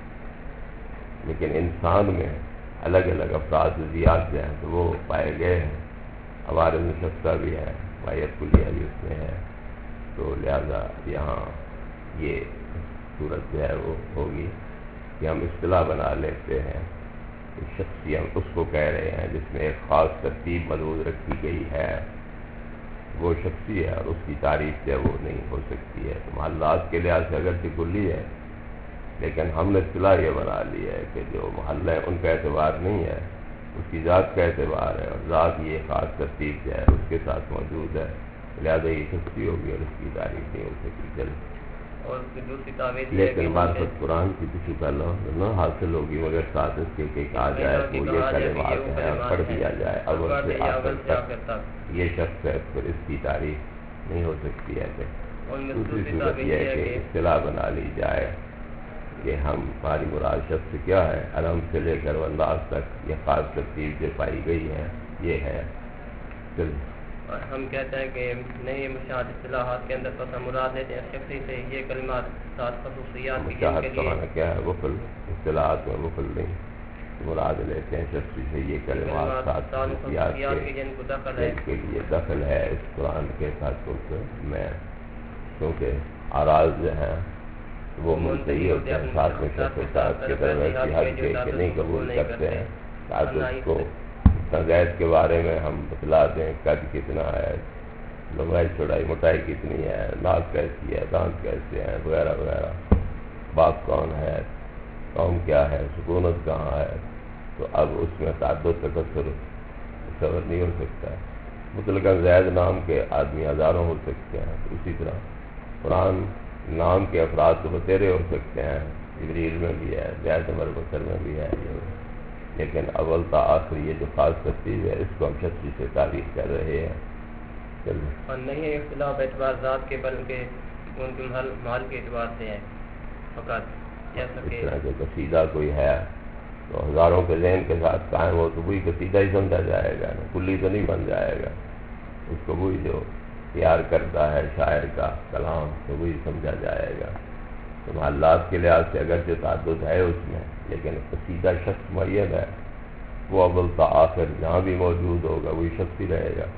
لیکن انسان میں الگ الگ افراد ذیات جو ہیں تو وہ پائے گئے ہیں. ہمارے نشستہ بھی ہے, مائیت کلیہ بھی اس میں ہے, تو لہذا یہاں یہ صورت جو ہے وہ ہوگی کہ ہم اصطلاح بنا لیتے ہیں کہ شخصی ہم اس کو کہہ رہے ہیں جس میں ایک خاص ترتیب ملحوظ رکھی گئی ہے, وہ شخصی ہے اور اس کی تعریف جو ہے وہ نہیں ہو سکتی ہے. تو محلات کے لحاظ سے اگرچہ کلی ہے لیکن ہم نے اصطلاح یہ بنا لی ہے کہ جو محلہ ہے ان کا اعتبار نہیں ہے, اس کی ذات کا اعتبار ہے, اور ذات یہ خاص ترتیب جو ہے اس کے ساتھ موجود ہے, لہٰذا یہ شخصی ہوگی اور اس کی تعریف نہیں ہو سکتی. چل اور دوسری تعویذ لیکن معرفت قرآن کی کسی پہلو نہ حاصل ہوگی مگر ساتھ اس کے کہ کہا جائے وہ یہ کلمات ہیں اور پڑھ دیا جائے اول سے آخر تک, یہ شخص ہے, پھر اس کی تعریف نہیں ہو سکتی ہے. دوسری صورت یہ ہے کہ اصطلاح بنا لی جائے کہ ہماری مراد شخص کیا ہے, علم سے لے کر والناس تک یہ خاص ترتیب جو پائی گئی ہے یہ ہے. اور ہم کہتے ہیں کہ نہیں مشاہد اصطلاحات کے اندر پس ہم مراد لیتے ہیں شخصی سے یہ کلمات ساتھ خصوصیات کی جن کے مشاہد کا معنی کیا ہے؟ وفل، اصطلاحات میں وفل نہیں، مراد لیتے ہیں شخصی سے یہ کلمات ساتھ خصوصیات کے جن کو دخل ہے، جن کے لیے دخل ہے اس قرآن کے تحفظ میں، کیونکہ آراز جو ہیں وہ منتہی ہوتے ہیں ساتھ میں شخص و ساتھ کے درمیان کی حد کے نہیں قبول کرتے ہیں تعدد کو. غیر کے بارے میں ہم بتلاتے ہیں قد کتنا ہے، لمبائی چوڑائی موٹائی کتنی ہے، ناک کیسی ہے، دانت کیسے ہیں، وغیرہ وغیرہ، باپ کون ہے، قوم کیا ہے، سکونت کہاں ہے. تو اب اس میں تعدد تکثر تصور نہیں ہو سکتا ہے. مطلقاً زید نام کے آدمی ہزاروں ہو سکتے ہیں. اسی طرح قرآن نام کے افراد تو بتیرے ہو سکتے ہیں، جبریل میں بھی ہے، زید عمر بکر میں بھی ہے، لیکن اول تا آخر یہ جو خاص ترتیب ہے اس کو ہم شخصی سے تعریف کر رہے ہیں. اور نہیں ہے اختلاف اعتبار ذات کے بلکہ ان کے محل کے اعتبار سے ہے فقط. جیسا کہ اس طرح کے قصیدہ کوئی ہے تو ہزاروں کے ذہن کے ساتھ قائم ہو تو وہی قصیدہ ہی سمجھا جائے گا، کلی تو نہیں بن جائے گا. اس کو وہی جو پیار کرتا ہے شاعر کا کلام تو وہی سمجھا جائے گا. تو محلات کے لحاظ سے اگرچہ تعدد ہے اس میں، لیکن قصیدہ شخص معین ہے، وہ اول تا آخر جہاں بھی موجود ہوگا وہی شخص ہی رہے گا.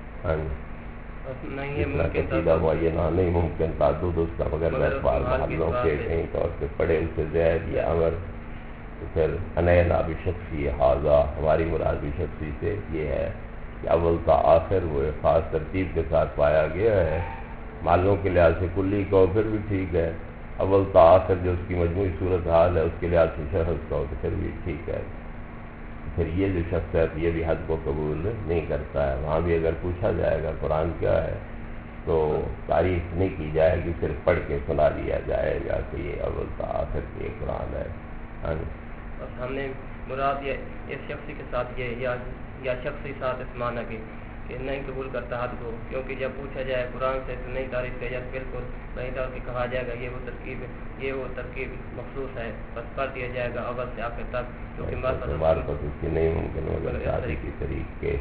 جتنا قصیدہ معینہ نہیں ممکن تعدد اس کا مگر بار محلوں کے کہیں طور پہ پڑے اسے زید یا عمر، تو پھر انینا بھی شخصی حاضہ، ہماری مراد بھی شخصی سے یہ ہے کہ اول تا آخر وہ ایک خاص ترتیب کے ساتھ پایا گیا ہے. محلوں کے لحاظ سے کلی کو پھر بھی ٹھیک ہے، اول تا آخر جو اس کی مجموعی صورتحال ہے اس کے لحاظ سے شخص کا ہو تو پھر بھی ٹھیک ہے. پھر یہ جو شخص ہے یہ بھی حد کو قبول نہیں کرتا ہے. وہاں بھی اگر پوچھا جائے گا قرآن کیا ہے تو تعریف نہیں کی جائے گی، صرف پڑھ کے سنا دیا جائے گا کہ یہ اول تا آخر کے قرآن ہے. ہم نے مراد یہ اس شخصی کے ساتھ یہ یا شخصی ساتھ اس معنی کی کہ نہیں قبول کرتا حد کو، کیونکہ جب پوچھا جائے قرآن سے تو نہیں تعریف کیا جائے بالکل وہی طور سے کہا جائے گا یہ وہ ترکیب مخصوص ہے، بس کر دیا جائے گا اول سے آخر تک، کیونکہ معرفت اس کی نہیں ممکن مگر شادی کی طریقے.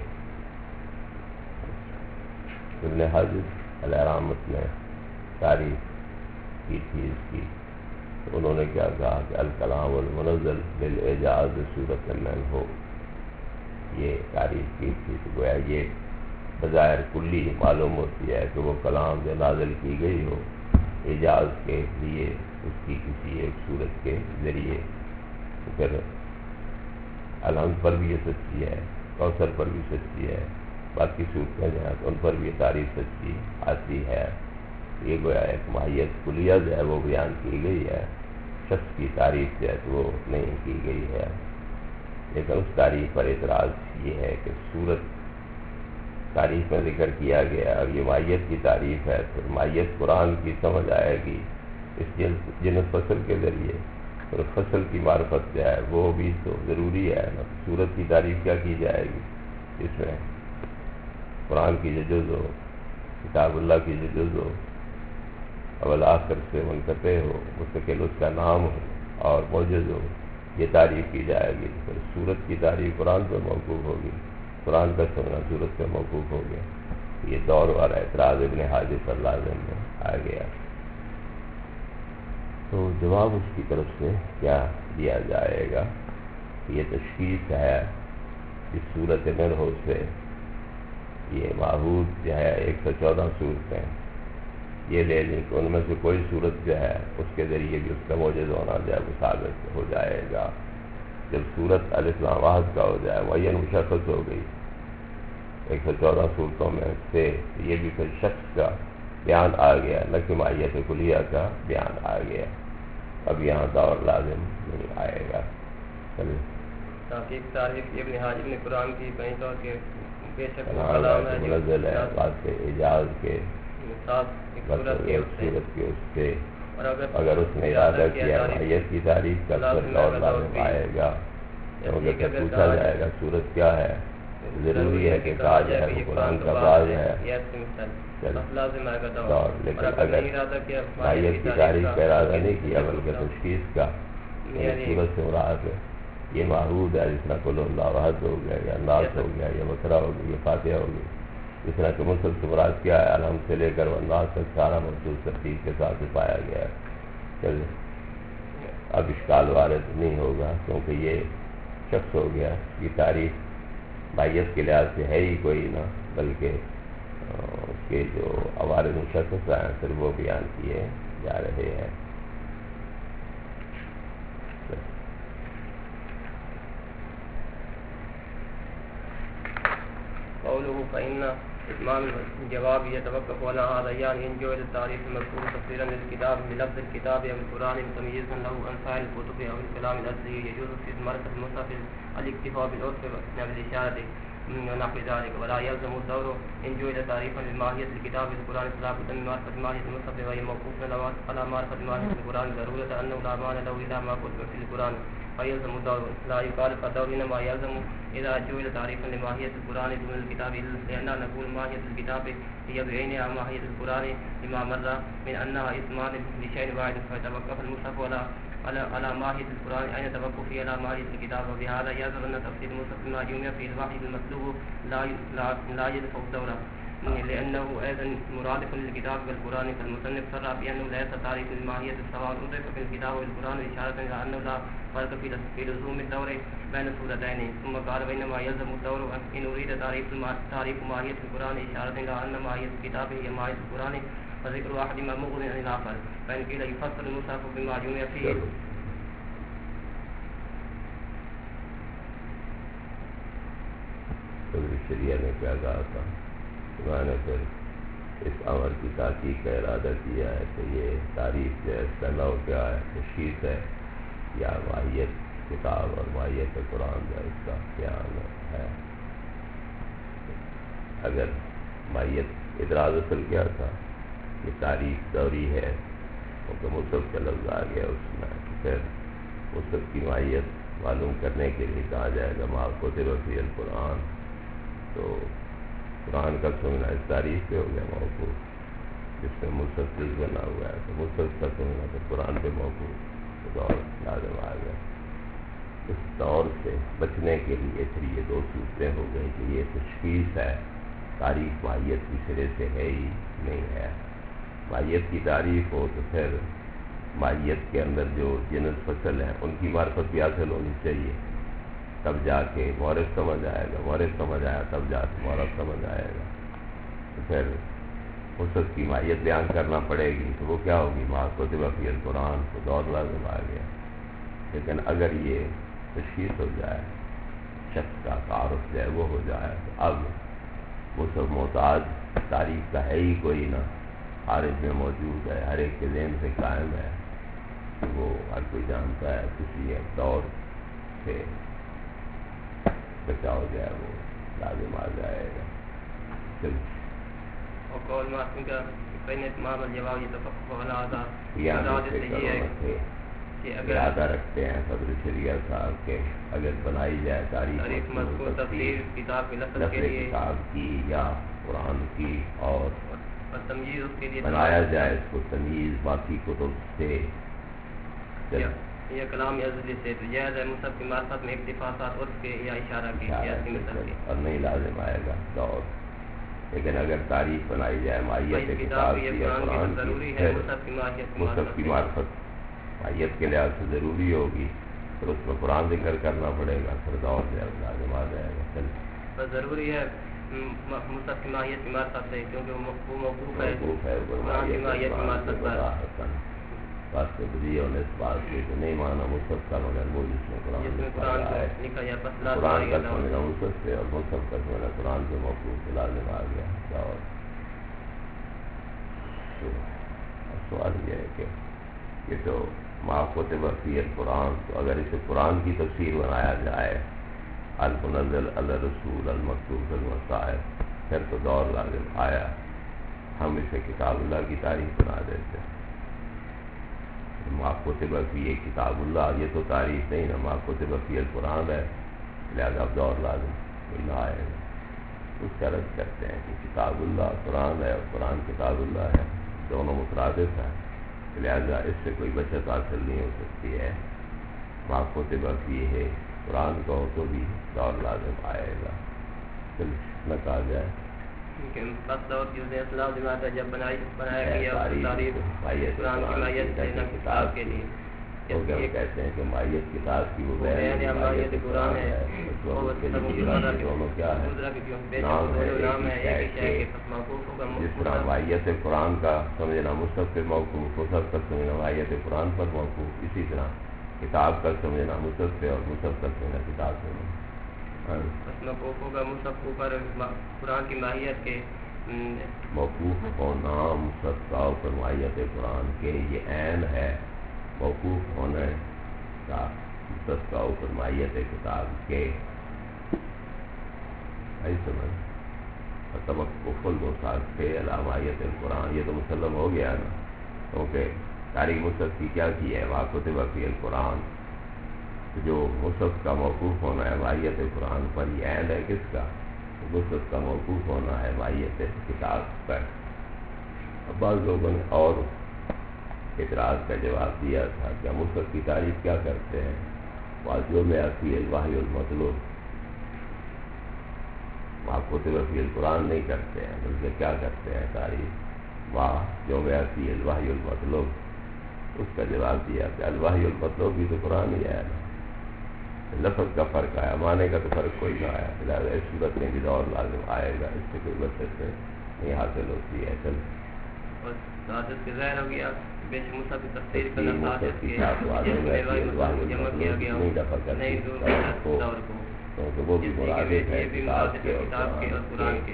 ابن حجر علیہ رحمت نے تعریف کی تھی اس کی، تو انہوں نے کیا کہا کہ الکلام المنزل بالاعجاز صورت من ہو، یہ تعریف کی تھی. تو گویا یہ بظاہر کلی معلوم ہوتی ہے کہ وہ کلام جو نازل کی گئی ہو اعجاز کے لیے اس کی کسی ایک صورت کے ذریعے. تو پھر الحمد پر بھی یہ سچی ہے، کوثر پر بھی سچی ہے، باقی صورتیں جو ہیں ان پر بھی یہ تعریف سچی آتی ہے. یہ گویا ایک ماہیت کلیہ جو ہے وہ بیان کی گئی ہے، شخص کی تعریف جو ہے تو وہ نہیں کی گئی ہے. لیکن اس تعریف پر اعتراض یہ ہے کہ صورت تعریف میں ذکر کیا گیا اور یہ ماہیت کی تعریف ہے، پھر ماہیت قرآن کی سمجھ آئے گی اس جنس فصل کے ذریعے، اور فصل کی معرفت جو ہے وہ بھی تو ضروری ہے نا. صورت کی تعریف کیا کی جائے گی اس میں قرآن کی جو جز ہو، کتاب اللہ کی جو جز ہو، اول آخر سے منقطع ہو، مستقل اس کا نام ہو اور موجز ہو، یہ تعریف کی جائے گی. پھر صورت کی تعریف قرآن پر موقوف ہوگی، قرآن کا سننا صورت پر موقوف ہو گیا. یہ دور والا اعتراض ابن حاجر پر لازم میں آ گیا. تو جواب اس کی طرف سے کیا دیا جائے گا؟ یہ تشخیص ہے کہ صورت مرح سے یہ معہود جو ہے 114 صورتیں یہ لے لیں کہ ان میں سے کوئی صورت جو ہے اس کے ذریعے بھی اس کا موجز ہونا جو ہے وہ ثابت ہو جائے گا. جب صورت الف لام واحد کا ہو جائے معین مشخص ہو گئی 114 صورتوں میں سے، یہ بھی پھر شخص کا بیان آ گیا، نہ کہ ماہیت کلیہ کا بیان آ گیا. اب یہاں دور لازم نہیں آئے گا. تحقیق تعریف ابن حاجر نے قرآن کی کہیں طور کے بے شک کلام ہے منزل ہے، بات اعجاز کے صورت کے اس سے، اگر اس نے ارادہ کیا ماہیت کی تعریف کا پھر دور لازم آئے گا. کیونکہ پھر پوچھا جائے گا صورت کیا ہے، ضروری ہے کہ کہا جائے وہ قرآن کا باز ہے. لیکن اگر ماہیت کی تعریف کا ارادہ نہیں کیا بلکہ تشخیص کا، صورت سے مراد ہے یہ معہود ہے، جس طرح قل اللہ احد ہو گیا یا ناس ہو گیا یا بقرہ ہو گیا یا فاتحہ ہو گئی، جس طرح کہ مصحف سے مراد کیا ہے، الحم سے لے کر والناس تک سارا مخصوص ترتیب کے ساتھ پایا گیا ہے. اب اشکال وارد نہیں ہوگا کیونکہ یہ شخص ہو گیا، یہ تعریف ماہیت کے لحاظ سے ہے ہی کوئی نہ، بلکہ اس کے جو عوارض مشخص ہیں پھر وہ بیان کیے جا رہے ہیں. قوله فإن إتمام الجواب يتوقف على هذا، يعني إن جعل التعريف المذكور تفسيرا للكتاب بلفظ الكتاب أو القرآن متميزا له عن سائر الكتب أو الكلام الأصلي، يجوز في مرتبة المصحف الاكتفاء بالعرف بالإشارة ونحو ذلك، ولا يلزم الدور إن جعل تعريفا لماهية الكتاب بالقرآن فلا بد من معرفة ماهية المصحف، وهي موقوفة على معرفة ماهية القرآن ضرورة أنه لا معنى له إلا ما كتب في القرآن فيلزم الدور. لا يقال فالدور إنما يلزم إذا جعل تعريفا لماهية القرآن دون الكتاب، لأننا نقول ماهية الكتاب هي بعينها ماهية القرآن لما مر من أنها اسمان لشيء واحد، فيتوقف المصحف على ماهية القرآن أين توقفه على ماهية الكتاب، وبهذا يظهر أن تفسير المصحف بما جمع في الوحي المطلوب لا يدفع الدورة، لأنه أيضا مرادف للكتاب والقرآن. فالمصنف صرح بأنه ليس تعريف للماهية سواء أضيف في الكتاب والقرآن إشارة إلى أنه لا فرق في لزوم الدور بين الصورتين. ثم قال وإنما يلزم الدور إن أريد تعريف ماهية القرآن إشارة إلى أن ماهية الكتاب هي ماهية القرآن وذكر أحدهما مغني عن الآخر، فإن قيل يفسر المصحف بما جمع فيه. شریعہ نے کیا کہا تھا، میں نے پھر اس امر کی تحقیق کا ارادہ کیا ہے کہ یہ تعریف جو ہے اس کا نو کیا ہے، تشخیص ہے یا ماہیت کتاب اور ماہیت قرآن جو ہے اس کا کیا ہے. اگر ماہیت ادراج اصل کیا تھا، یہ تعریف دوری ہے کیونکہ مصحف کا لفظ آ گیا اس میں، پھر مصحف کی ماہیت معلوم کرنے کے لیے کہا جائے گا ما کتب فی القرآن، تو قرآن کا سننا اس تعریف پہ ہو گیا موقوف جس میں مصحف بنا ہوا ہے، تو مصحف کا سننا تو قرآن پہ موقوف دور لازم آ گیا. اس دور سے بچنے کے لیے پھر یہ دو صورتیں ہو گئی کہ یہ تشخیص ہے، تعریف ماہیت کی سرے سے ہے ہی نہیں ہے. ماہیت کی تعریف ہو تو پھر ماہیت کے اندر جو جنس فصل ہیں ان کی معرفت بھی حاصل ہونی چاہیے، تب جا کے مورث سمجھ آئے گا، مورث سمجھ آیا تب جا کے مورث سمجھ آئے گا. تو پھر مصحف کی ماہیت بیان کرنا پڑے گی تو وہ کیا ہوگی، ما کتب فی القرآن، تو دور لازم آ گیا. لیکن اگر یہ تشخیص ہو جائے، شخص کا تعارف جو ہے وہ ہو جائے، تو اب مصحف محتاج تعریف کا ہے ہی کوئی نہ، خارج میں موجود ہے، ہر ایک کے ذہن سے قائم ہے، وہ ہر کوئی جانتا ہے، کسی ایک دور سے بچا ہو جائے وہ لازم آ جائے گا. وقول ما کا بین اتمام الجواب يتفقه على هذا، ارادہ رکھتے ہیں صدر شریعت صاحب کے اگر بنائی جائے تعریف مذکور تفسیر کتاب کے لفظ کے لیے کتاب کی یا قرآن کی، اور تمییز اس کے لیے بنایا جائے اس کو تمییز باقی کتب سے یا کلام ازلی سے، تو جائز ہے مصحف کی معرفت میں اکتفاصات عرف کے یا اشارہ کی اور نہیں لازم آئے گا دور. لیکن اگر تعریف بنائی جائے ماہیت کتاب کی یا قرآن کی، مصحف کی معرفت ماہیت کے لحاظ سے ضروری ہوگی، پھر اس میں قرآن ذکر کرنا پڑے گا، پھر دور لازم آ جائے گا. بس ضروری ہے مصحف کی ماہیت کی معرفت سے، کیونکہ وہ موقوف ہے قرآن کی ماہیت کی معرفت پر. بات سے بری اور اس بات سے تو نہیں مانا مصحف کا، مگر وہ جس میں قرآن لکھا ہے قرآن کا سمجھنا مصحف سے اور مصحف کا سمجھنا قرآن سے موقوف سے لازم آ گیا. اور سوال یہ ہے کہ یہ تو ما کتب فی القرآن، تو اگر اسے قرآن کی تفسیر بنایا جائے المنزل علی الرسول المکتوب المصائب، پھر تو دور لازم آیا ہم اسے کتاب اللہ کی تعریف بنا دیتے. ما کتب فی کتاب اللہ، یہ تو تعریف نہیں نا، ما کتب فی القرآن ہے، لہذا اب دور لازم کوئی نہ آئے گا. اس کا رد کرتے ہیں کہ کتاب اللہ قرآن ہے اور قرآن کتاب اللہ ہے، دونوں مترادف ہیں، لہذا اس سے کوئی بچت حاصل نہیں ہو سکتی ہے. ما کتب فی ہے قرآن کہو تو بھی دور لازم آئے گا. پھر نہ کہا جائے اور جزء اسلام جماعت جب بنایا گیا اور تعریف قرآن کی مائیت دینا کتاب کے لیے کہتے ہیں کہ مائیت کتاب کی وہ مائیت قرآن ہے دونوں کیا ہے نام ہے جس طرح مائیت قرآن کا سمجھنا مصحف پہ موقوف مصحف کا سمجھنا مائیت قرآن پر موقوف، اسی طرح کتاب کا سمجھنا مصحف پہ اور مصحف کا سمجھنا کتاب پہ موقوف ہوگا مصحف پر قرآن کی ماہیت کے موقوف ہونا مصحف کا اوپر ماہیت قرآن کے یہ عین ہے، موقوف ہونے کا مصحف کا اوپر ماہیت کتاب کے ایسے میں توقف المصحف کے علامات القرآن یہ تو مسلم ہو گیا نا، کیونکہ تاریخ مصحف کی کیا کی ہے ما کتب فی القرآن، جو مصحف کا موقوف ہونا ہے ماہیت قرآن پر یہ عین ہے کس کا؟ مصحف کا موقوف ہونا ہے ماہیت کتاب پر۔ اب بعض لوگوں نے اور اعتراض کا جواب دیا تھا کہ مصحف کی تعریف کیا کرتے ہیں؟ واضح میں فی الوحی المطلوب، ما کتب فی القرآن نہیں کرتے ہیں بلکہ کیا کرتے ہیں تعریف ما جو میں فی الوحی المطلوب۔ اس کا جواب دیا کہ الوحی المطلوب بھی تو قرآن ہی ہے نا، لفظ کا فرق آیا، معنی کا تو فرق کوئی نہ آیا، لہٰذا اس صورت میں بھی دور لازم آئے گا، اس سے کوئی بچت نہیں حاصل ہوتی ہے۔ چل ظاہر ہو گیا مصحف کی تفسیر کا نہیں دفع کرتی کیونکہ وہ بھی مرادف ہے کتاب کے اور قرآن کے،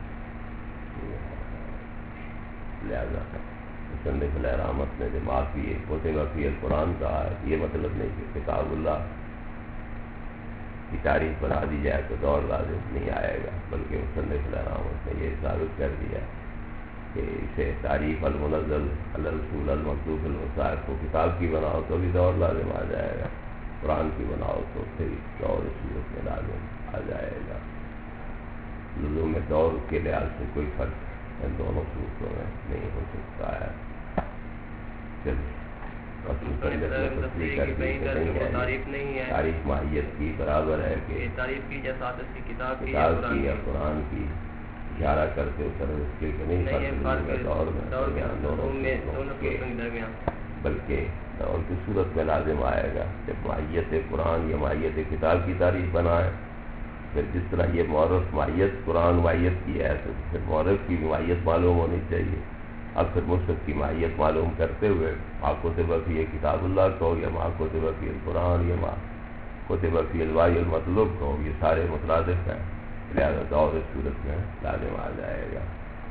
لہٰذا مصنف علیہ رحمت نے جو معافی کتب فی القرآن کہا ہے یہ مطلب نہیں کہ کتاب اللہ کی تعریف بنا دی جائے تو دور لازم نہیں آئے گا، بلکہ مصنف علیہ رحمت نے یہ ثابت کر دیا کہ اسے تعریف المنزل الرسول المکتوب المصحف کو کتاب کی بناؤ تو بھی دور لازم آ جائے گا، قرآن کی بناؤ تو پھر دور صورت میں لازم آ جائے گا۔ لزوم میں دور کے لحاظ سے کوئی فرق ان دونوں صورتوں میں نہیں ہو سکتا ہے۔ چلیے تاریخ ماہیت کی برابر ہے کہ کتاب کی یا قرآن کی اشارہ کرتے اتر اس کے نہیں دور میں دونوں کے، بلکہ دور کی صورت میں لازم آئے گا جب ماہیت قرآن یا ماہیت کتاب کی تعریف بنائے، پھر جس طرح یہ مورخ ماہیت قرآن ماہیت کی ہے تو پھر مورخ کی ماہیت معلوم ہونی چاہیے۔ اب پھر مصحف کی ماہیت معلوم کرتے ہوئے ما کتب فی کتاب اللہ کو یا ما کتب فی القرآن یا ما کتب فی الوحی المطلوب کو، یہ سارے مترادف ہیں، لہٰذا دور اس صورت میں لازم آ جائے گا۔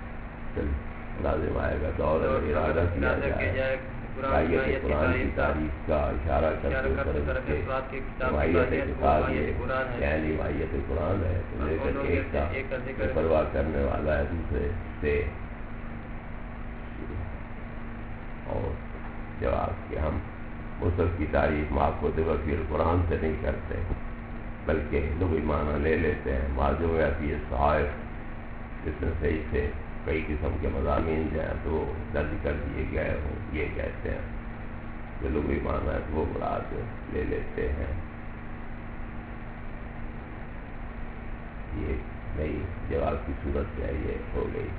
لازم آئے گا دور ارادہ کیا جائے ماہیت قرآن کی تعریف کا اشارہ کرتے ماہیت کتاب یہ یعنی ماہیت قرآن ہے تو لے کر ایک کا پرواہ کرنے والا ہے دوسرے سے۔ اور جواب کہ ہم مصحف کی تعریف ما کتب فی القرآن سے نہیں کرتے بلکہ لغوی معنی لے لیتے ہیں، معجم فی الصحائف جس میں صحیح سے کئی قسم کے مضامین جو ہیں تو وہ درج کر دیے گئے ہوں، یہ کہتے ہیں جو لغوی معنی ہے وہ مراد لے لیتے ہیں۔ یہ نئی جواب کی صورت ہے، یہ ہو گئی۔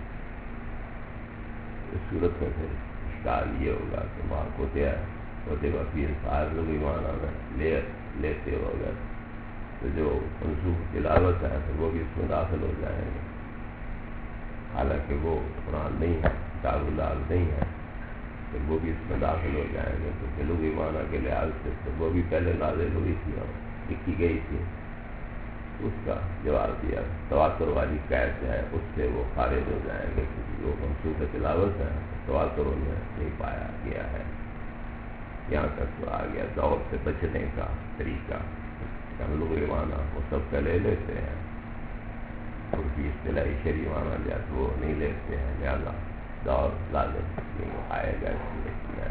اس صورت میں پھر اشکال یہ ہوگا کہ ما کتب فی الصحائف لغوی معنی میں لیتے ہو اگر تو جو منسوخ تلاوت ہے پھر وہ بھی اس میں داخل ہو جائیں گے، حالانکہ وہ قرآن نہیں ہے، کتاب اللہ نہیں ہے، پھر وہ بھی اس میں داخل ہو جائیں گے کیونکہ لغوی معنی کے لحاظ سے پھر وہ بھی پہلے نازل ہوئی تھی اور لکھی گئی تھی۔ اس کا جواب دیا تواتر والی قید ہے اس سے وہ خارج ہو جائیں گے کیونکہ وہ منسوخ تلاوت ہے، تواتر میں نہیں پایا گیا ہے۔ یہاں تک تو آ گیا دور سے بچنے کا طریقہ، ہم لغوی معنی وہ سب کا لے لیتے ہیں، عرفی اصطلاحی شرعی معنی لیا تو وہ نہیں لیتے ہیں، لہٰذا دور لازم نہیں آئے گا اس میں،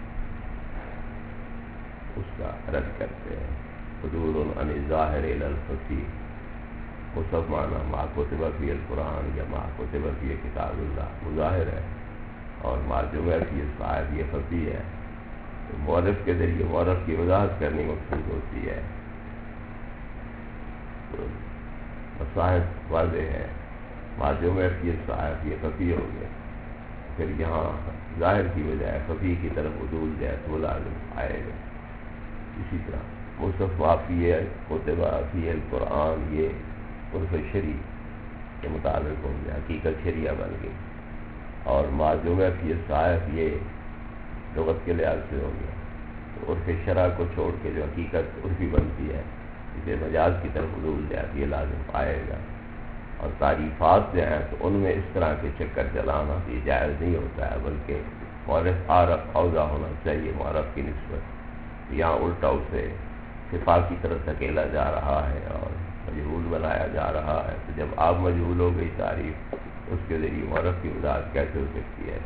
اس کا رد کرتے ہیں۔ حدود عن الظاہر الی الخفی، وہ سب معنی ما کتب فی القرآن یا ما کتب فی کتاب اللہ مظاہر ہے، اور معجم فی الصحائف یہ خفی ہے، تو مورخ کے ذریعے مورخ کی وضاحت کرنی مقصود ہوتی ہے۔ مصاحف واضح ہے معجم فیت صاحب یہ خفی ہو گیا. پھر یہاں ظاہر کی بجائے خفی کی طرف عدول جائے تو وہ لازم آئے گا. اسی طرح مصحف وافی کتبہ فی القرآن یہ عرف شرعی کے مطابق ہو گیا، حقیقت شریعہ بن گئی. اور معجم فی صاحب یہ لغت کے لحاظ سے ہو گیا. تو عرف شرع کو چھوڑ کے جو حقیقت عرفی بنتی ہے اسے مجاز کی طرف عدول جائے یہ لازم آئے گا. اور تعریفات جو ہیں تو ان میں اس طرح کے چکر چلانا یہ جائز نہیں ہوتا ہے، بلکہ معرف عارف اوضح ہونا چاہیے معرف کی نسبت. یہاں الٹا اسے صفا کی طرف دھکیلا جا رہا ہے اور مجہول بنایا جا رہا ہے. تو جب آپ مجہول ہو گئی تعریف اس کے ذریعے معرف کی وضاحت کیسے ہو سکتی ہے؟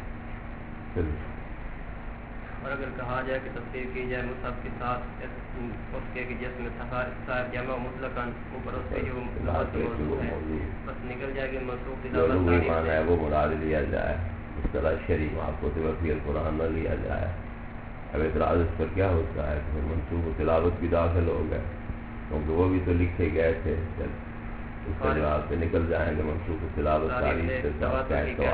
اور اگر کہا جائے کہ تفسیر کی جائے مصحف کے ساتھ اس کے جس میں صاحب جمع مطلقاً اوپر اس کے جو موضوع ہے بس نکل جائے کہ منسوخ تلاوت ہے وہ مراد لیا جائے، اس طرح شریف آپ کو فی القرآن نہ لیا جائے. اب اعتراض اس پر کیا ہوتا ہے کہ پھر منسوخ تلاوت بھی داخل ہو گئے کیونکہ وہ بھی تو لکھے گئے تھے. اس کے جواب سے نکل جائیں گے منسوخ تلاوت تاریخ کے ساتھ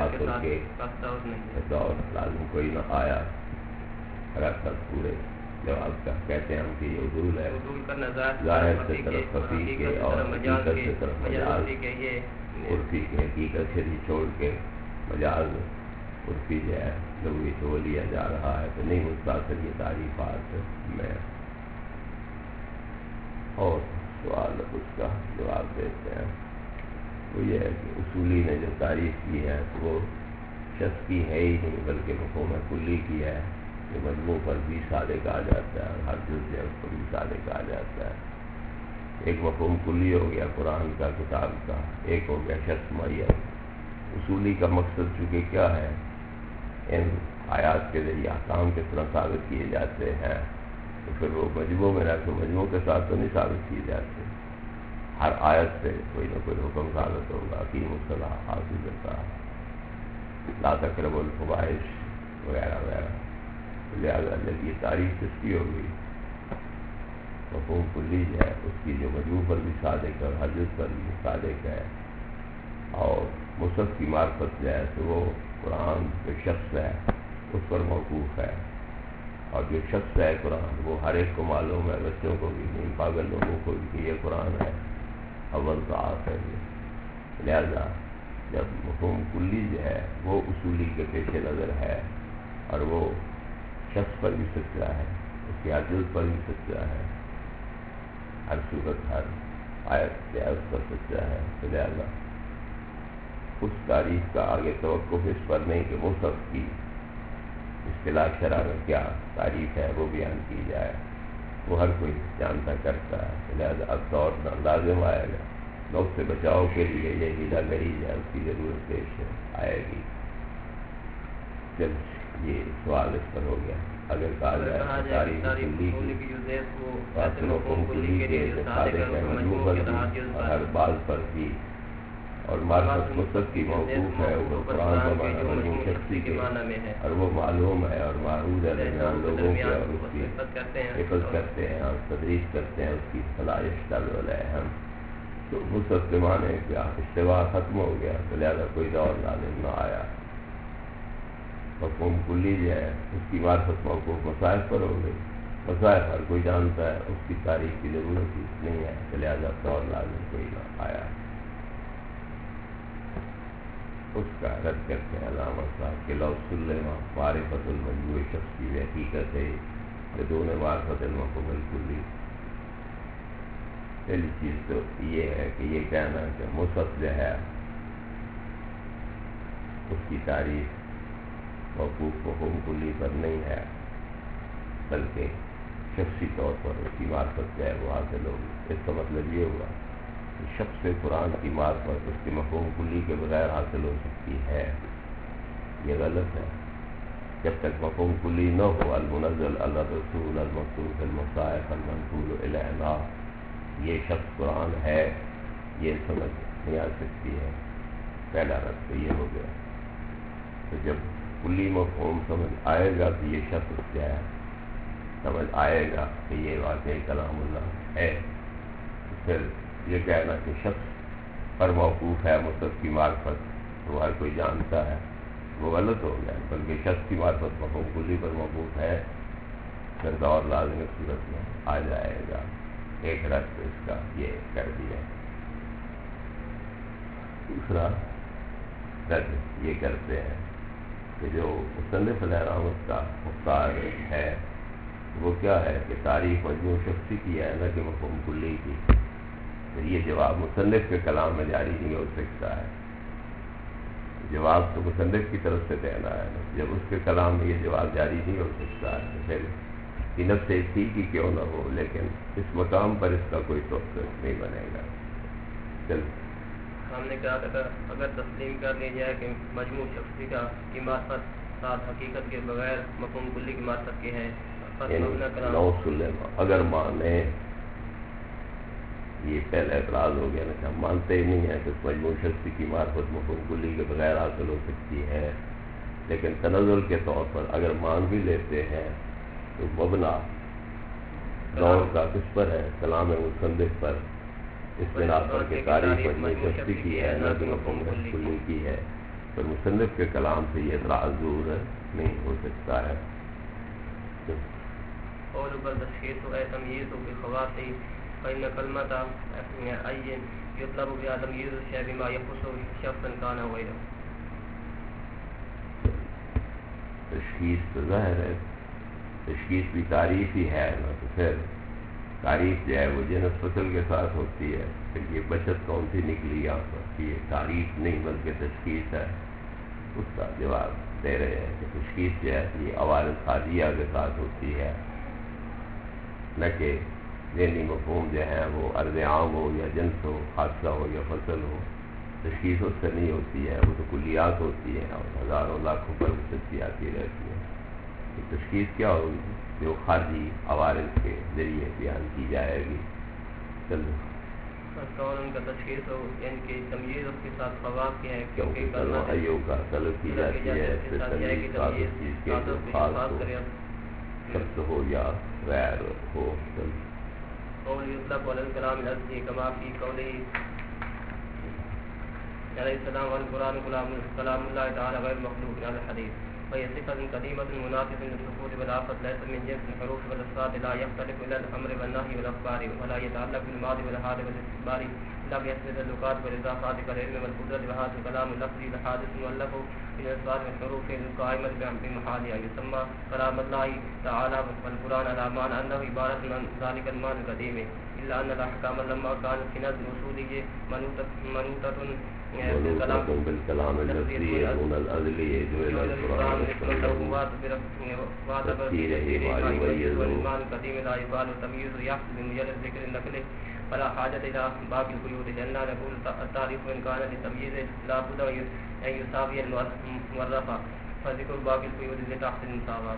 کے اور لازم کوئی نہ آیا. اگر پورے جواب کا کہتے ہیں ہم کہ یہ عدول ہے ظاہر سے طرف خفی کے اور حقیقت سے طرف مجاز عرفی کے حقیقت سے بھی چھوڑ کے مجاز عرفی جو ہے لغوی تو وہ لیا جا رہا ہے. تو نہیں مستاثر یہ تعریفات میں. اور سوال اس کا جواب دیتے ہیں وہ یہ ہے کہ اصولی نے جو تعریف کی ہے تو وہ شخص کی ہے ہی نہیں بلکہ مفہوم کلی کی ہے. مجموع پر بھی سادے کہا جاتا ہے اور ہر جز ہے اس کو بھی سادے کہا جاتا ہے. ایک مفہوم کلی ہو گیا قرآن کا کتاب کا، ایک ہو گیا شخص معین. اصولی کا مقصد چونکہ کیا ہے ان آیات کے ذریعے احکام کس طرح ثابت کیے جاتے ہیں تو پھر وہ مجموع میں رہ کے مجموع کے ساتھ تو نہیں ثابت کیے جاتے. ہر آیت سے کوئی نہ کوئی حکم ثابت ہوگا اقیم الصلاۃ حافظ الصلاۃ لا تقربوا الفواحش وغیرہ وغیرہ. لہٰذا جب یہ تعریف کس کی ہوگی مفہوم کلی ہے اس کی جو مجموع پر بھی صادق ہے اور ہر جز پر بھی صادق ہے. اور مصحف کی معرفت جو ہے تو وہ قرآن جو شخص ہے اس پر موقوف ہے. اور جو شخص ہے قرآن وہ ہر ایک کو معلوم ہے، بچوں کو بھی نہیں پاگل لوگوں کو بھی کہ یہ قرآن ہے اول تو آخر ہے. لہذا جب مفہوم کلی جو ہے وہ اصولی کے پیش نظر ہے اور وہ شخص پر بھی سچا ہے، اس کے عجز پر بھی سچا ہے، ہر صورت ہر آیت اس پر سچا ہے. تو لہذا اس تعریف کا آگے توقف اس پر نہیں کہ مصحف کی اصطلاح شرع میں کیا تعریف ہے وہ بیان کی جائے، وہ ہر کوئی جانتا کرتا ہے. لہذا اب طور لازم آئے گا لوگ سے بچاؤ کے لیے یہ ہیلا گری جائے اس کی ضرورت پیش آئے گی. جب یہ سوال اس پر ہو گیا اگر کہا جائے تاریخ کلی کی فاصلوں کو کلی کے صادق ہے مجموع پر بھی اور ہر بال پر بھی اور معرفت مصحف کی موقوف ہے وہ قرآن کا معنی مجموع شخصی کے اور وہ معلوم ہے اور معروض ہے درمیان لوگوں کے اور اس کی حفظ کرتے ہیں اور تدریس کرتے ہیں اس کی صلاحیت اہم. تو مصحف کے معنی کا استوا ختم ہو گیا تو لہٰذا کوئی دور لازم نہ آیا. مفہوم کلی جو ہے اس کی معرفت موقوف مصائب پر ہو گئی. مصائب ہر کوئی جانتا ہے اس کی تاریخ کی ضرورت نہیں ہے تو لہٰذا دور لازم کوئی نہ آیا. اس کا رد کرتے ہیں علامہ صاحب کہ لو سلما معرفت المجموع شخص کی حقیقت ہے بدون معرفت المفہوم الکلی. پہلی چیز تو یہ ہے کہ یہ کہنا ہے کہ مصحف جو ہے اس کی تعریف موقوف مفہوم کلی پر نہیں ہے بلکہ شخصی طور پر اس کی معرفت جو ہے وہ حاصل ہوگی. اس کا مطلب یہ ہوا کہ شخص قرآن کی معرفت اس کے مفہوم کلی کے بغیر حاصل ہو سکتی ہے. یہ غلط ہے. جب تک مفہوم کلی نہ ہو المنزل الرسول المکتوب المصائف المنقول الینا یہ شخص قرآن ہے یہ سمجھ نہیں آ سکتی ہے. پہلا رد تو یہ ہو گیا. تو جب کلی مفہوم سمجھ آئے گا تو یہ شخص جو ہے سمجھ آئے گا کہ یہ واقعی کلام اللہ ہے. پھر یہ کہنا کہ شخص پر موقوف ہے مطلب کی معرفت تو ہر کوئی جانتا ہے، وہ غلط ہو گیا، بلکہ شخص کی معرفت مفہوم کلی پر موقوف ہے، پھر دور لازمی صورت میں آ جائے گا۔ ایک رد اس کا یہ کر دیا۔ دوسرا رد یہ کرتے ہیں کہ جو مصنف علیہ رحمت کا مختار ہے وہ کیا ہے کہ تعریف مجموع شخصی کی ہے نہ کہ مفہوم کلی کی۔ پھر یہ جواب مصنف کے کلام میں جاری نہیں ہو سکتا ہے، جواب تو مصنف کی طرف سے دینا ہے، جب اس کے کلام میں یہ جواب جاری نہیں ہو سکتا ہے تو پھر نفس سے ٹھیک ہی کیوں نہ ہو، لیکن اس مقام پر اس کا کوئی توقف نہیں بنے گا۔ ہم نے کہا تھا اگر تسلیم کر لی جائے کہ مجموع شخصی کا کی معرفت ساتھ حقیقت کے بغیر مفہوم کلی کی معرفت کی ہے، اگر مانے، یہ پہلا اعتراض ہو گیا نا کہ ہم مانتے ہی نہیں ہیں کہ مجموع شخصی کی معرفت مفہوم کلی کے بغیر حاصل ہو سکتی ہے، لیکن تنزل کے طور پر اگر مان بھی لیتے ہیں تو مبنا دور کا کس پر ہے؟ کلام مصنف پر، اس بنا پر کہ تعریف مجموع شخصی کی ہے نہ کہ مفہوم کلی کی ہے، پر مصنف کے کلام سے یہ اعتراض دور نہیں ہو سکتا ہے۔ اور بل تشخیص و تمییز بخواص فإن كلمة أي يطلب بها تمييز الشيء بما يخص شخصا كان غيره۔ تشخیص تو ظاہر ہے، تشخیص بھی تعریف ہی ہے نا، تو پھر تعریف جو ہے وہ جنس فصل کے ساتھ ہوتی ہے، پھر یہ بچت کون سی نکلی یہاں پر؟ یہ تعریف نہیں بلکہ تشخیص ہے۔ اس کا جواب دے رہے ہیں کہ تشخیص جو ہے یہ عوارض خارجیہ کے ساتھ ہوتی ہے، نہ کہ ذہنی مفہوم جو ہے وہ عرض عام ہو یا جنس ہو، حادثہ ہو یا فصل ہو، تشخیص اس سے نہیں ہوتی ہے، وہ تو کلیات ہوتی ہے اور ہزاروں لاکھوں پر وسعت آتی رہتی ہے۔ تو تشخیص کیا ہوگی؟ جو خارجی عوارض کے ذریعے بیان کی جائے گی۔ چلو ان کا تشخیص ہو یعنی کہ تمییز اس کے ساتھ فواق کیا ہے، کیونکہ ایو کا طلب کی جاتی ہے، اس سے تمییز خاص چیز کے جو خاص ہو، شخص ہو یا غیر ہو۔ قول يطلق على الكلام الأصلي كما في قوله عليه السلام والقرآن كلام الله تعالى غير مخلوق على الحديث، وهي صفة قديمة مناسبة للسقوط والآفة، ليس من جنس الحروف والأصوات، لا يختلف إلى الأمر والنهي والأخبار، ولا يتعلق بالماضي والحال والاستقبال، لا بيسند اللغات والإضافات كالعلم والقدرة، وهذا الكلام اللفظي الحادث مؤلف من الأصوات والحروف القائمة بمحالها يسمى كلام الله تعالى والقرآن على معنى أنه عبارة عن ذلك المعنى القديم، إلا أن الأحكام لما كانت في نزل أصوله منوطة بالكلام الذي يكون الأزلي إلى القرآن والمعنى القديم لا يقال تمييز يحصل بمجرد ذكر النقل، فلا حاجة إلى باقي القيود، لأننا نقول التعريف إن كان للتمييز لا بد أن يساوي المعرفة، فذكر باقي القيود لتحت المساواة۔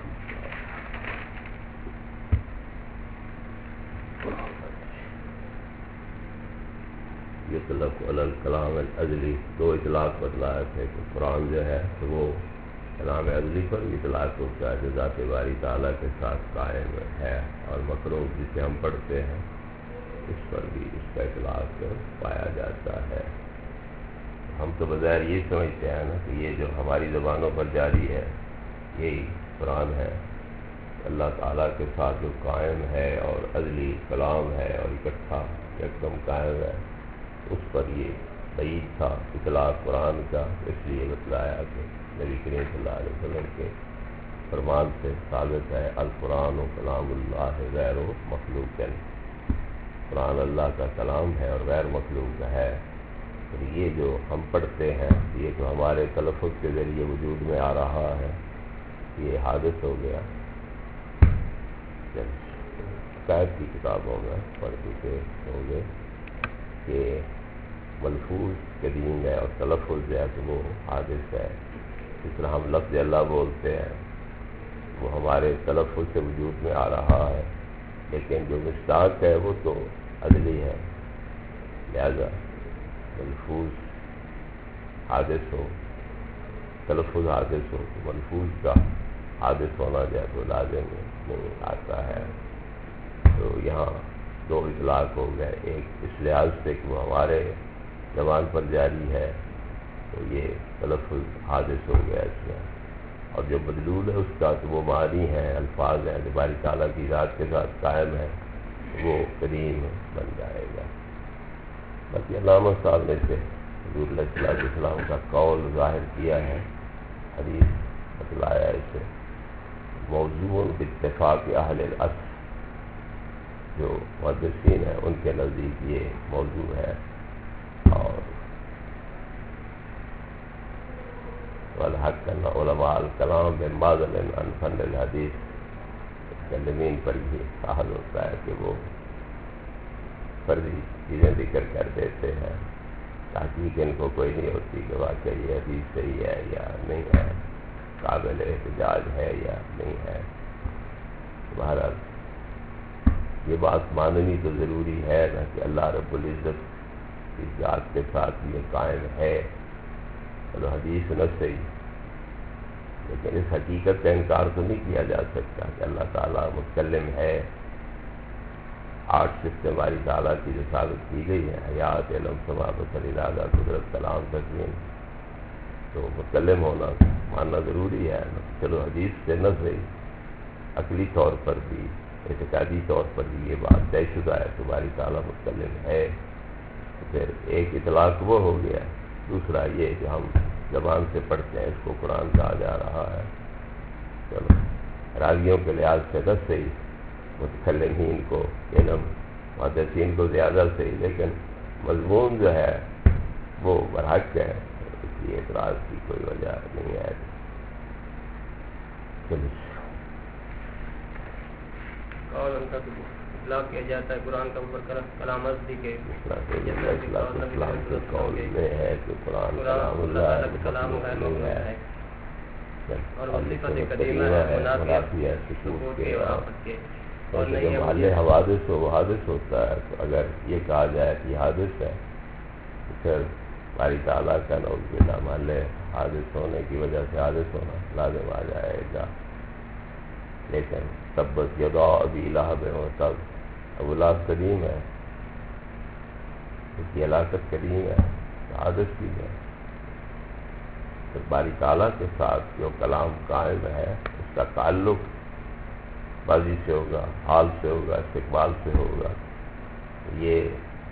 یطلق علی الکلام الازلی، دو اطلاق بتلایا تھے کہ قرآن جو ہے تو وہ کلام ازلی پر اطلاق ہوتا ہے جو ذات باری تعالیٰ کے ساتھ قائم ہے، اور مقروء جسے ہم پڑھتے ہیں اس پر بھی اس کا اطلاق پایا جاتا ہے۔ ہم تو بظاہر یہ سمجھتے ہیں نا کہ یہ جو ہماری زبانوں پر جاری ہے یہی قرآن ہے، اللہ تعالیٰ کے ساتھ جو قائم ہے اور ازلی کلام ہے اور اکٹھا یکدم قائم ہے، اس پر یہ بعید تھا اطلاق قرآن کا، اس لیے بتلایا کہ نبی کریم صلی اللہ علیہ وسلم کے فرمان سے ثابت ہے القرآن و کلام اللہ غیر مخلوق، قرآن اللہ کا کلام ہے اور غیر مخلوق ہے۔ اور یہ جو ہم پڑھتے ہیں یہ تو ہمارے تلفظ کے ذریعے وجود میں آ رہا ہے، یہ حادث ہو گیا۔ عقائد کی کتابوں میں پڑھ چکے ہوں گے کہ ملفوظ قدیم ہے اور تلفظ جو ہے تو وہ حادث ہے۔ جس طرح ہم لفظ اللہ بولتے ہیں وہ ہمارے تلفظ سے وجود میں آ رہا ہے، لیکن جو مصداق ہے وہ تو ازلی ہے، لہذا ملفوظ حادث ہو، تلفظ حادث ہو تو ملفوظ کا حادث ہونا جائے تو لازم نہیں آتا ہے۔ تو یہاں دو اطلاق ہو گئے، ایک اس لحاظ سے کہ وہ ہمارے زبان پر جاری ہے تو یہ تلفظ حادث ہو گیا اس میں، اور جو مدلول ہے اس کا تو وہ معنی ہیں، الفاظ ہیں جو باری تعالیٰ کی ذات کے ساتھ قائم ہے، وہ قدیم بن جائے گا۔ باقی علامہ صاحب نے سے حضور علیہ الصلوۃ والسلام کا قول ظاہر کیا ہے، حدیث بتلایا اسے موضوع باتفاق اہل الاصل، جو محدثین ہیں ان کے نزدیک یہ موضوع ہے، اور والحق ان علماء الکلام بن معذل عن فن الحدیث، متکلمین پر بھی سہل ہوتا ہے کہ وہ فرضی چیزیں ذکر کر دیتے ہیں، تحقیق ان کو کوئی نہیں ہوتی کہ واقعی یہ حدیث صحیح ہے یا نہیں ہے، قابل احتجاج ہے یا نہیں ہے۔ بہرحال یہ بات ماننی تو ضروری ہے نا کہ اللہ رب العزت کی ذات کے ساتھ یہ قائم ہے، چلو حدیث نہ صحیح، لیکن اس حقیقت کا انکار تو نہیں کیا جا سکتا کہ اللہ تعالیٰ متکلم ہے۔ 8 صفتیں باری تعالیٰ کی جو ثابت کی گئی ہے، حیات، علم، سماع، بصر، ارادہ، قدرت، کلام، تسلیم، تو متکلم ہونا ماننا ضروری ہے نا۔ چلو حدیث سے نہ صحیح، عقلی طور پر بھی اعتقادی طور پر بھی یہ بات طے شدہ ہے کہ باری تعالیٰ متکلم ہے، تو پھر ایک اطلاق وہ ہو گیا، دوسرا یہ کہ ہم زبان سے پڑھتے ہیں، اس کو قرآن کہا جا رہا ہے۔ چلو راویوں کے لحاظ سے نہ صحیح، متکلمین کو علم، محدثین کو زیادہ صحیح، لیکن مضمون جو ہے وہ برحق ہے، اس لیے اعتراض کی کوئی وجہ نہیں ہے۔ اور ان کا اطلاق کیا جاتا ہے قرآن کا اوپر کلام ازلی کے قول میں ہے کہ قرآن کلام اللہ کلام نہیں ہے، اور وہ صفت قدیمہ ہے، منافی ہے سکوت کے اور آفت کے، اور جب محل حوادث ہو وہ حادث ہوتا ہے، تو اگر یہ کہا جائے کہ یہ حادث ہے تو پھر باری تعالیٰ کا نعوذ باللہ محل حادث ہونے کی وجہ سے حادث ہونا لازم آ جائے گا۔ لیکن تبت یدا ابی لہب وتب، ابو لہب قدیم ہے، اس کی ہلاکت قدیم ہے، حادث کی ہے، تو باری تعالیٰ کے ساتھ جو کلام قائم ہے اس کا تعلق ماضی سے ہوگا، حال سے ہوگا، استقبال سے ہوگا، یہ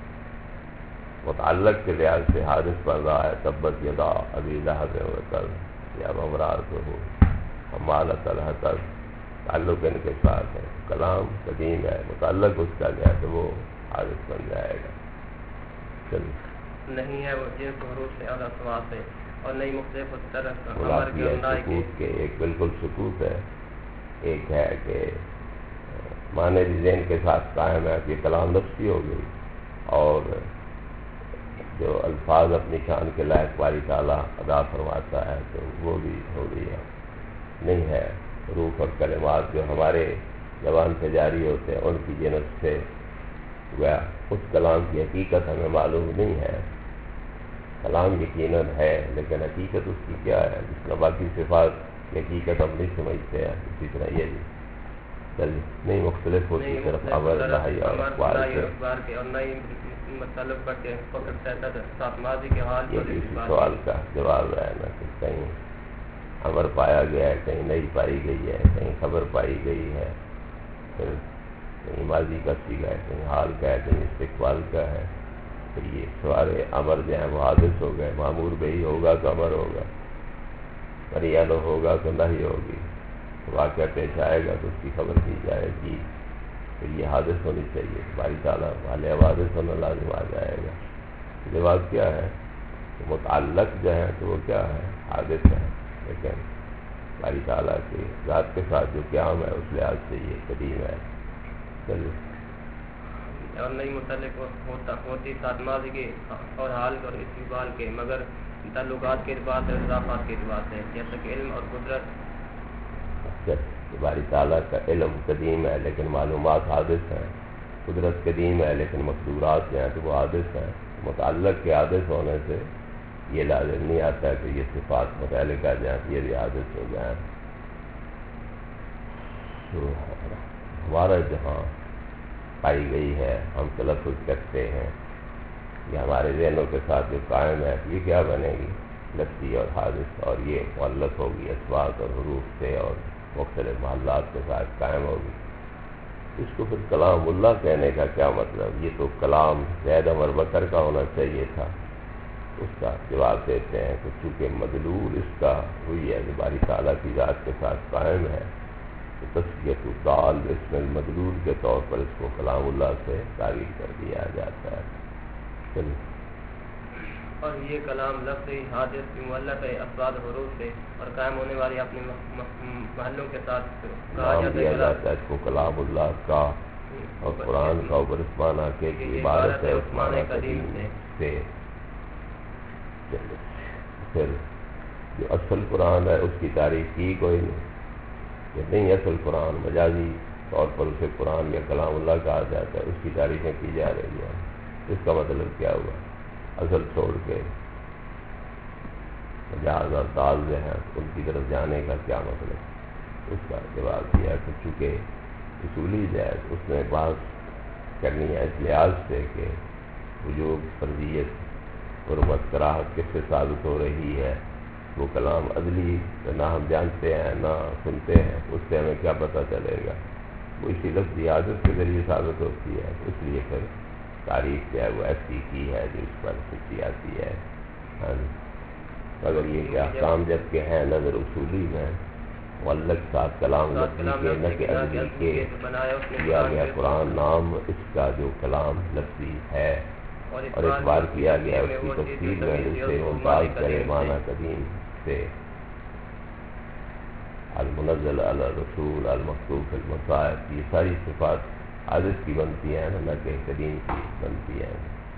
متعلق کے لحاظ سے حادث بن رہا ہے۔ تبت یدا ابی لہب وتب یا امرأۃ حمالۃ الحطب، تعلق ان کے ساتھ ہے، کلام قدیم ہے، متعلق اس کا جو ہے تو وہ حادث بن جائے گا۔ چلیے نہیں ہے وہ جنس حروف سے اعلیٰ سواد ہے، اور نہیں مختلف طرح سکوت کے ایک بالکل سکوت ہے، ایک ہے کہ معنی ذہن کے ساتھ قائم ہے کہ کلام لفظی ہو گئی، اور جو الفاظ اپنی شان کے لائق باری تعالیٰ ادا فرماتا ہے تو وہ بھی ہو گئی ہے۔ نہیں ہے حروف اور کلمات جو ہمارے زبان سے جاری ہوتے ہیں ان کی جنس سے گویا اس کلام کی حقیقت ہمیں معلوم نہیں ہے۔ کلام یقیناً ہے لیکن حقیقت اس کی کیا ہے، جس طرح باقی صفات کی حقیقت ہم نہیں سمجھتے ہیں، اسی طرح یہ بھی چلیے نہیں مختلف ہوتی صرف امر نہی اور اخبار سے، اور نہیں مطلب پر کے فقط کہتا تھا صاف ماضی کے حال یہ بھی اسی سوال کا جواب ہے نا کہ کہیں امر پایا گیا ہے، کہیں نہیں پائی گئی ہے، کہیں خبر پائی گئی ہے، پھر کہیں ماضی کا سیگا ہے، کہیں حال کا ہے، کہیں استقبال کا ہے، پھر یہ سوارے امر جو ہیں وہ حادث ہو گئے، معمور بہی ہوگا تو امر ہوگا، مریالو ہوگا تو نہیں ہوگی، واقعہ پیش آئے گا تو اس کی خبر دی جائے گی، پھر یہ حادث ہونی چاہیے، باری تعالیٰ والے حادث ہونا لازم آ جائے گا۔ جواب کیا ہے کہ متعلق جو ہے تو وہ کیا ہے، حادث ہے، لیکن باری تعالیٰ کی ذات کے ساتھ جو قیام ہے اس لحاظ سے یہ قدیم ہے۔ چلیے اور نہیں متعلق ہوتی ساتھ ماضی کے اور حال اور استقبال کے، مگر تعلقات کے اعتبار سے، اضافات کے اعتبار سے، جیسا کہ علم اور قدرت۔ باری تعالیٰ کا علم قدیم ہے لیکن معلومات حادث ہیں، قدرت قدیم ہے لیکن مقدورات جو ہیں تو وہ حادث ہیں۔ متعلق کے حادث ہونے سے یہ لازم نہیں آتا ہے کہ یہ صفات متعلقہ جائیں یہ بھی حادث ہو جائیں۔ ہمارا جہاں پائی گئی ہے ہم تلفظ کرتے ہیں یہ ہمارے ذہنوں کے ساتھ جو قائم ہے یہ کیا بنے گی؟ لفظی اور حادث، اور یہ معلق ہوگی اسباق اور حروف سے اور مختلف محلات کے ساتھ قائم ہوگی۔ اس کو پھر کلام اللہ کہنے کا کیا مطلب؟ یہ تو کلام زید عمر بکر کا ہونا چاہیے تھا۔ اس کا جواب دیتے ہیں کہ چونکہ مدلول اس کا ہوئی ہے جو باری تعالیٰ کی ذات کے ساتھ قائم ہے، تو تسکیۃ الدال باسم المدلول کے طور پر اس کو کلام اللہ سے تعبیر کر دیا جاتا ہے۔ چلیے، اور یہ کلام لفظ حادث کی معلق اسباب حروف سے اور قائم ہونے والی اپنے محلوں کے ساتھ کہا نام دیا جاتا ہے اس کو کلام اللہ کا، اور قرآن کا اوپر اس معنی کے عبارت ہے اس معنی قدیم سے۔ پھر جو اصل قرآن ہے اس کی تعریف کی کوئی نہیں، یہ نہیں اصل قرآن، مجازی طور پر اسے قرآن یا کلام اللہ کہا جاتا ہے، اس کی تعریفیں کی جا رہی ہیں۔ اس کا مطلب کیا ہوا؟ اصل چھوڑ کے مجاز اور دال جو ہیں ان کی طرف جانے کا کیا مطلب؟ اس کا جواب دیا کہ چونکہ اصولی جائز اس میں بات کرنی ہے اس لحاظ سے کہ وجوب، فرضیت، حرمت، کراہت کس سے ثابت ہو رہی ہے؟ وہ کلام عدلی نہ ہم جانتے ہیں نہ سنتے ہیں، اس سے ہمیں کیا پتہ چلے گا؟ وہ اسی لفظی عادت کے ذریعے ثابت ہوتی ہے، اس لیے پھر تعریف کیا ہے وہ ایسی کی ہے جو اس پر سچی آتی ہے۔ اگر یہ کہ احکام جب کہ ہیں نظر اصولی میں معلق ساتھ کلام لفظی کے نہ کہ عدلی کے کیا گیا قرآن نام اس کا جو کلام لفظی ہے، اور اس بار کیا گیا اس کی تفصیل میں جسے ممتاز کرے معنی قدیم سے، المنزل علی الرسول المکتوب فی المصاحف، یہ ساری صفات عادت کی بنتی ہیں نہ کہ قدیم کی بنتی ہیں۔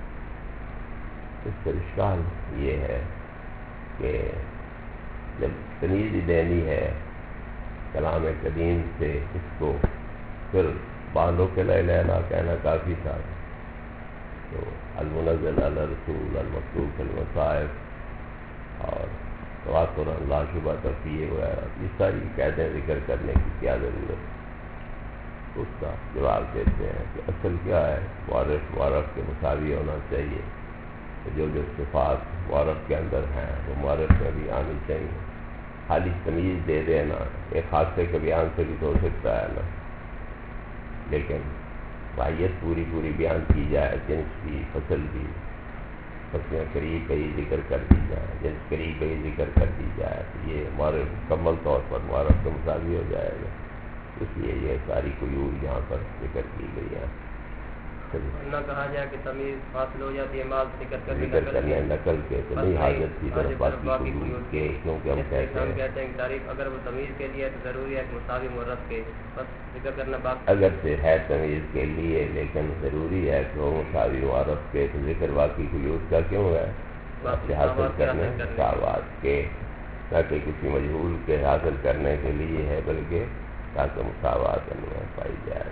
اس پر اشکال یہ ہے کہ جب تمیز دینی ہے کلام قدیم سے، اس کو پھر بالوں کے لا الہ الا کہنا کافی تھا، تو المنزل علی الرسول المکتوب فی المصاحف اور تواتر لا شبہ تفیہ وغیرہ یہ ساری قیدیں ذکر کرنے کی کیا ضرورت؟ اس کا جواب دیتے ہیں کہ اصل کیا ہے؟ معرف کے مساوی ہونا چاہیے، جو جو صفات معرف کے اندر ہیں وہ معرف میں بھی آنی چاہیے۔ خالی تمیز دے دینا ایک خاصے کے بیان سے بھی تو ہو سکتا ہے نا، لیکن ماہیت پوری بیان کی جائے، جنس بھی، فصل بھی، فصلیں قریب ہی ذکر کر دی جائے، جنس قریب ہی ذکر کر دی جائے، تو یہ معرف مکمل طور پر معرف کے مساوی ہو جائے گا۔ اس لیے یہ ساری قیود یہاں پر ذکر کی گئی ہے۔ نہ کہا جائے کہ تمیز حاصل ہو جاتی ہے مال ذکر کرنے نقل کے تو نہیں حاجت کی طرف باقی قیود کے، کیونکہ ہم کہتے ہیں کہ تعریف اگر وہ تمیز کے لیے تو ضروری ہے کہ مساوی معرف کے بس ذکر کرنا باقی، اگر سے ہے تمیز کے لیے لیکن ضروری ہے کہ وہ مساوی معرف کے، تو ذکر باقی قیود کا کیوں ہے؟ سے حاصل کرنے مساوات کے، نہ کہ کسی مجہول کے حاصل کرنے کے لیے ہے، بلکہ تاکہ مساوات ان میں پائی جائے۔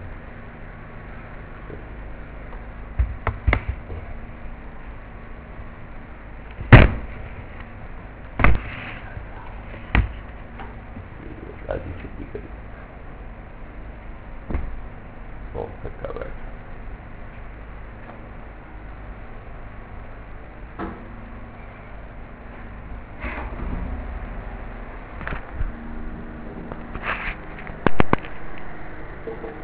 چھٹی کری، تھکا بیٹھا۔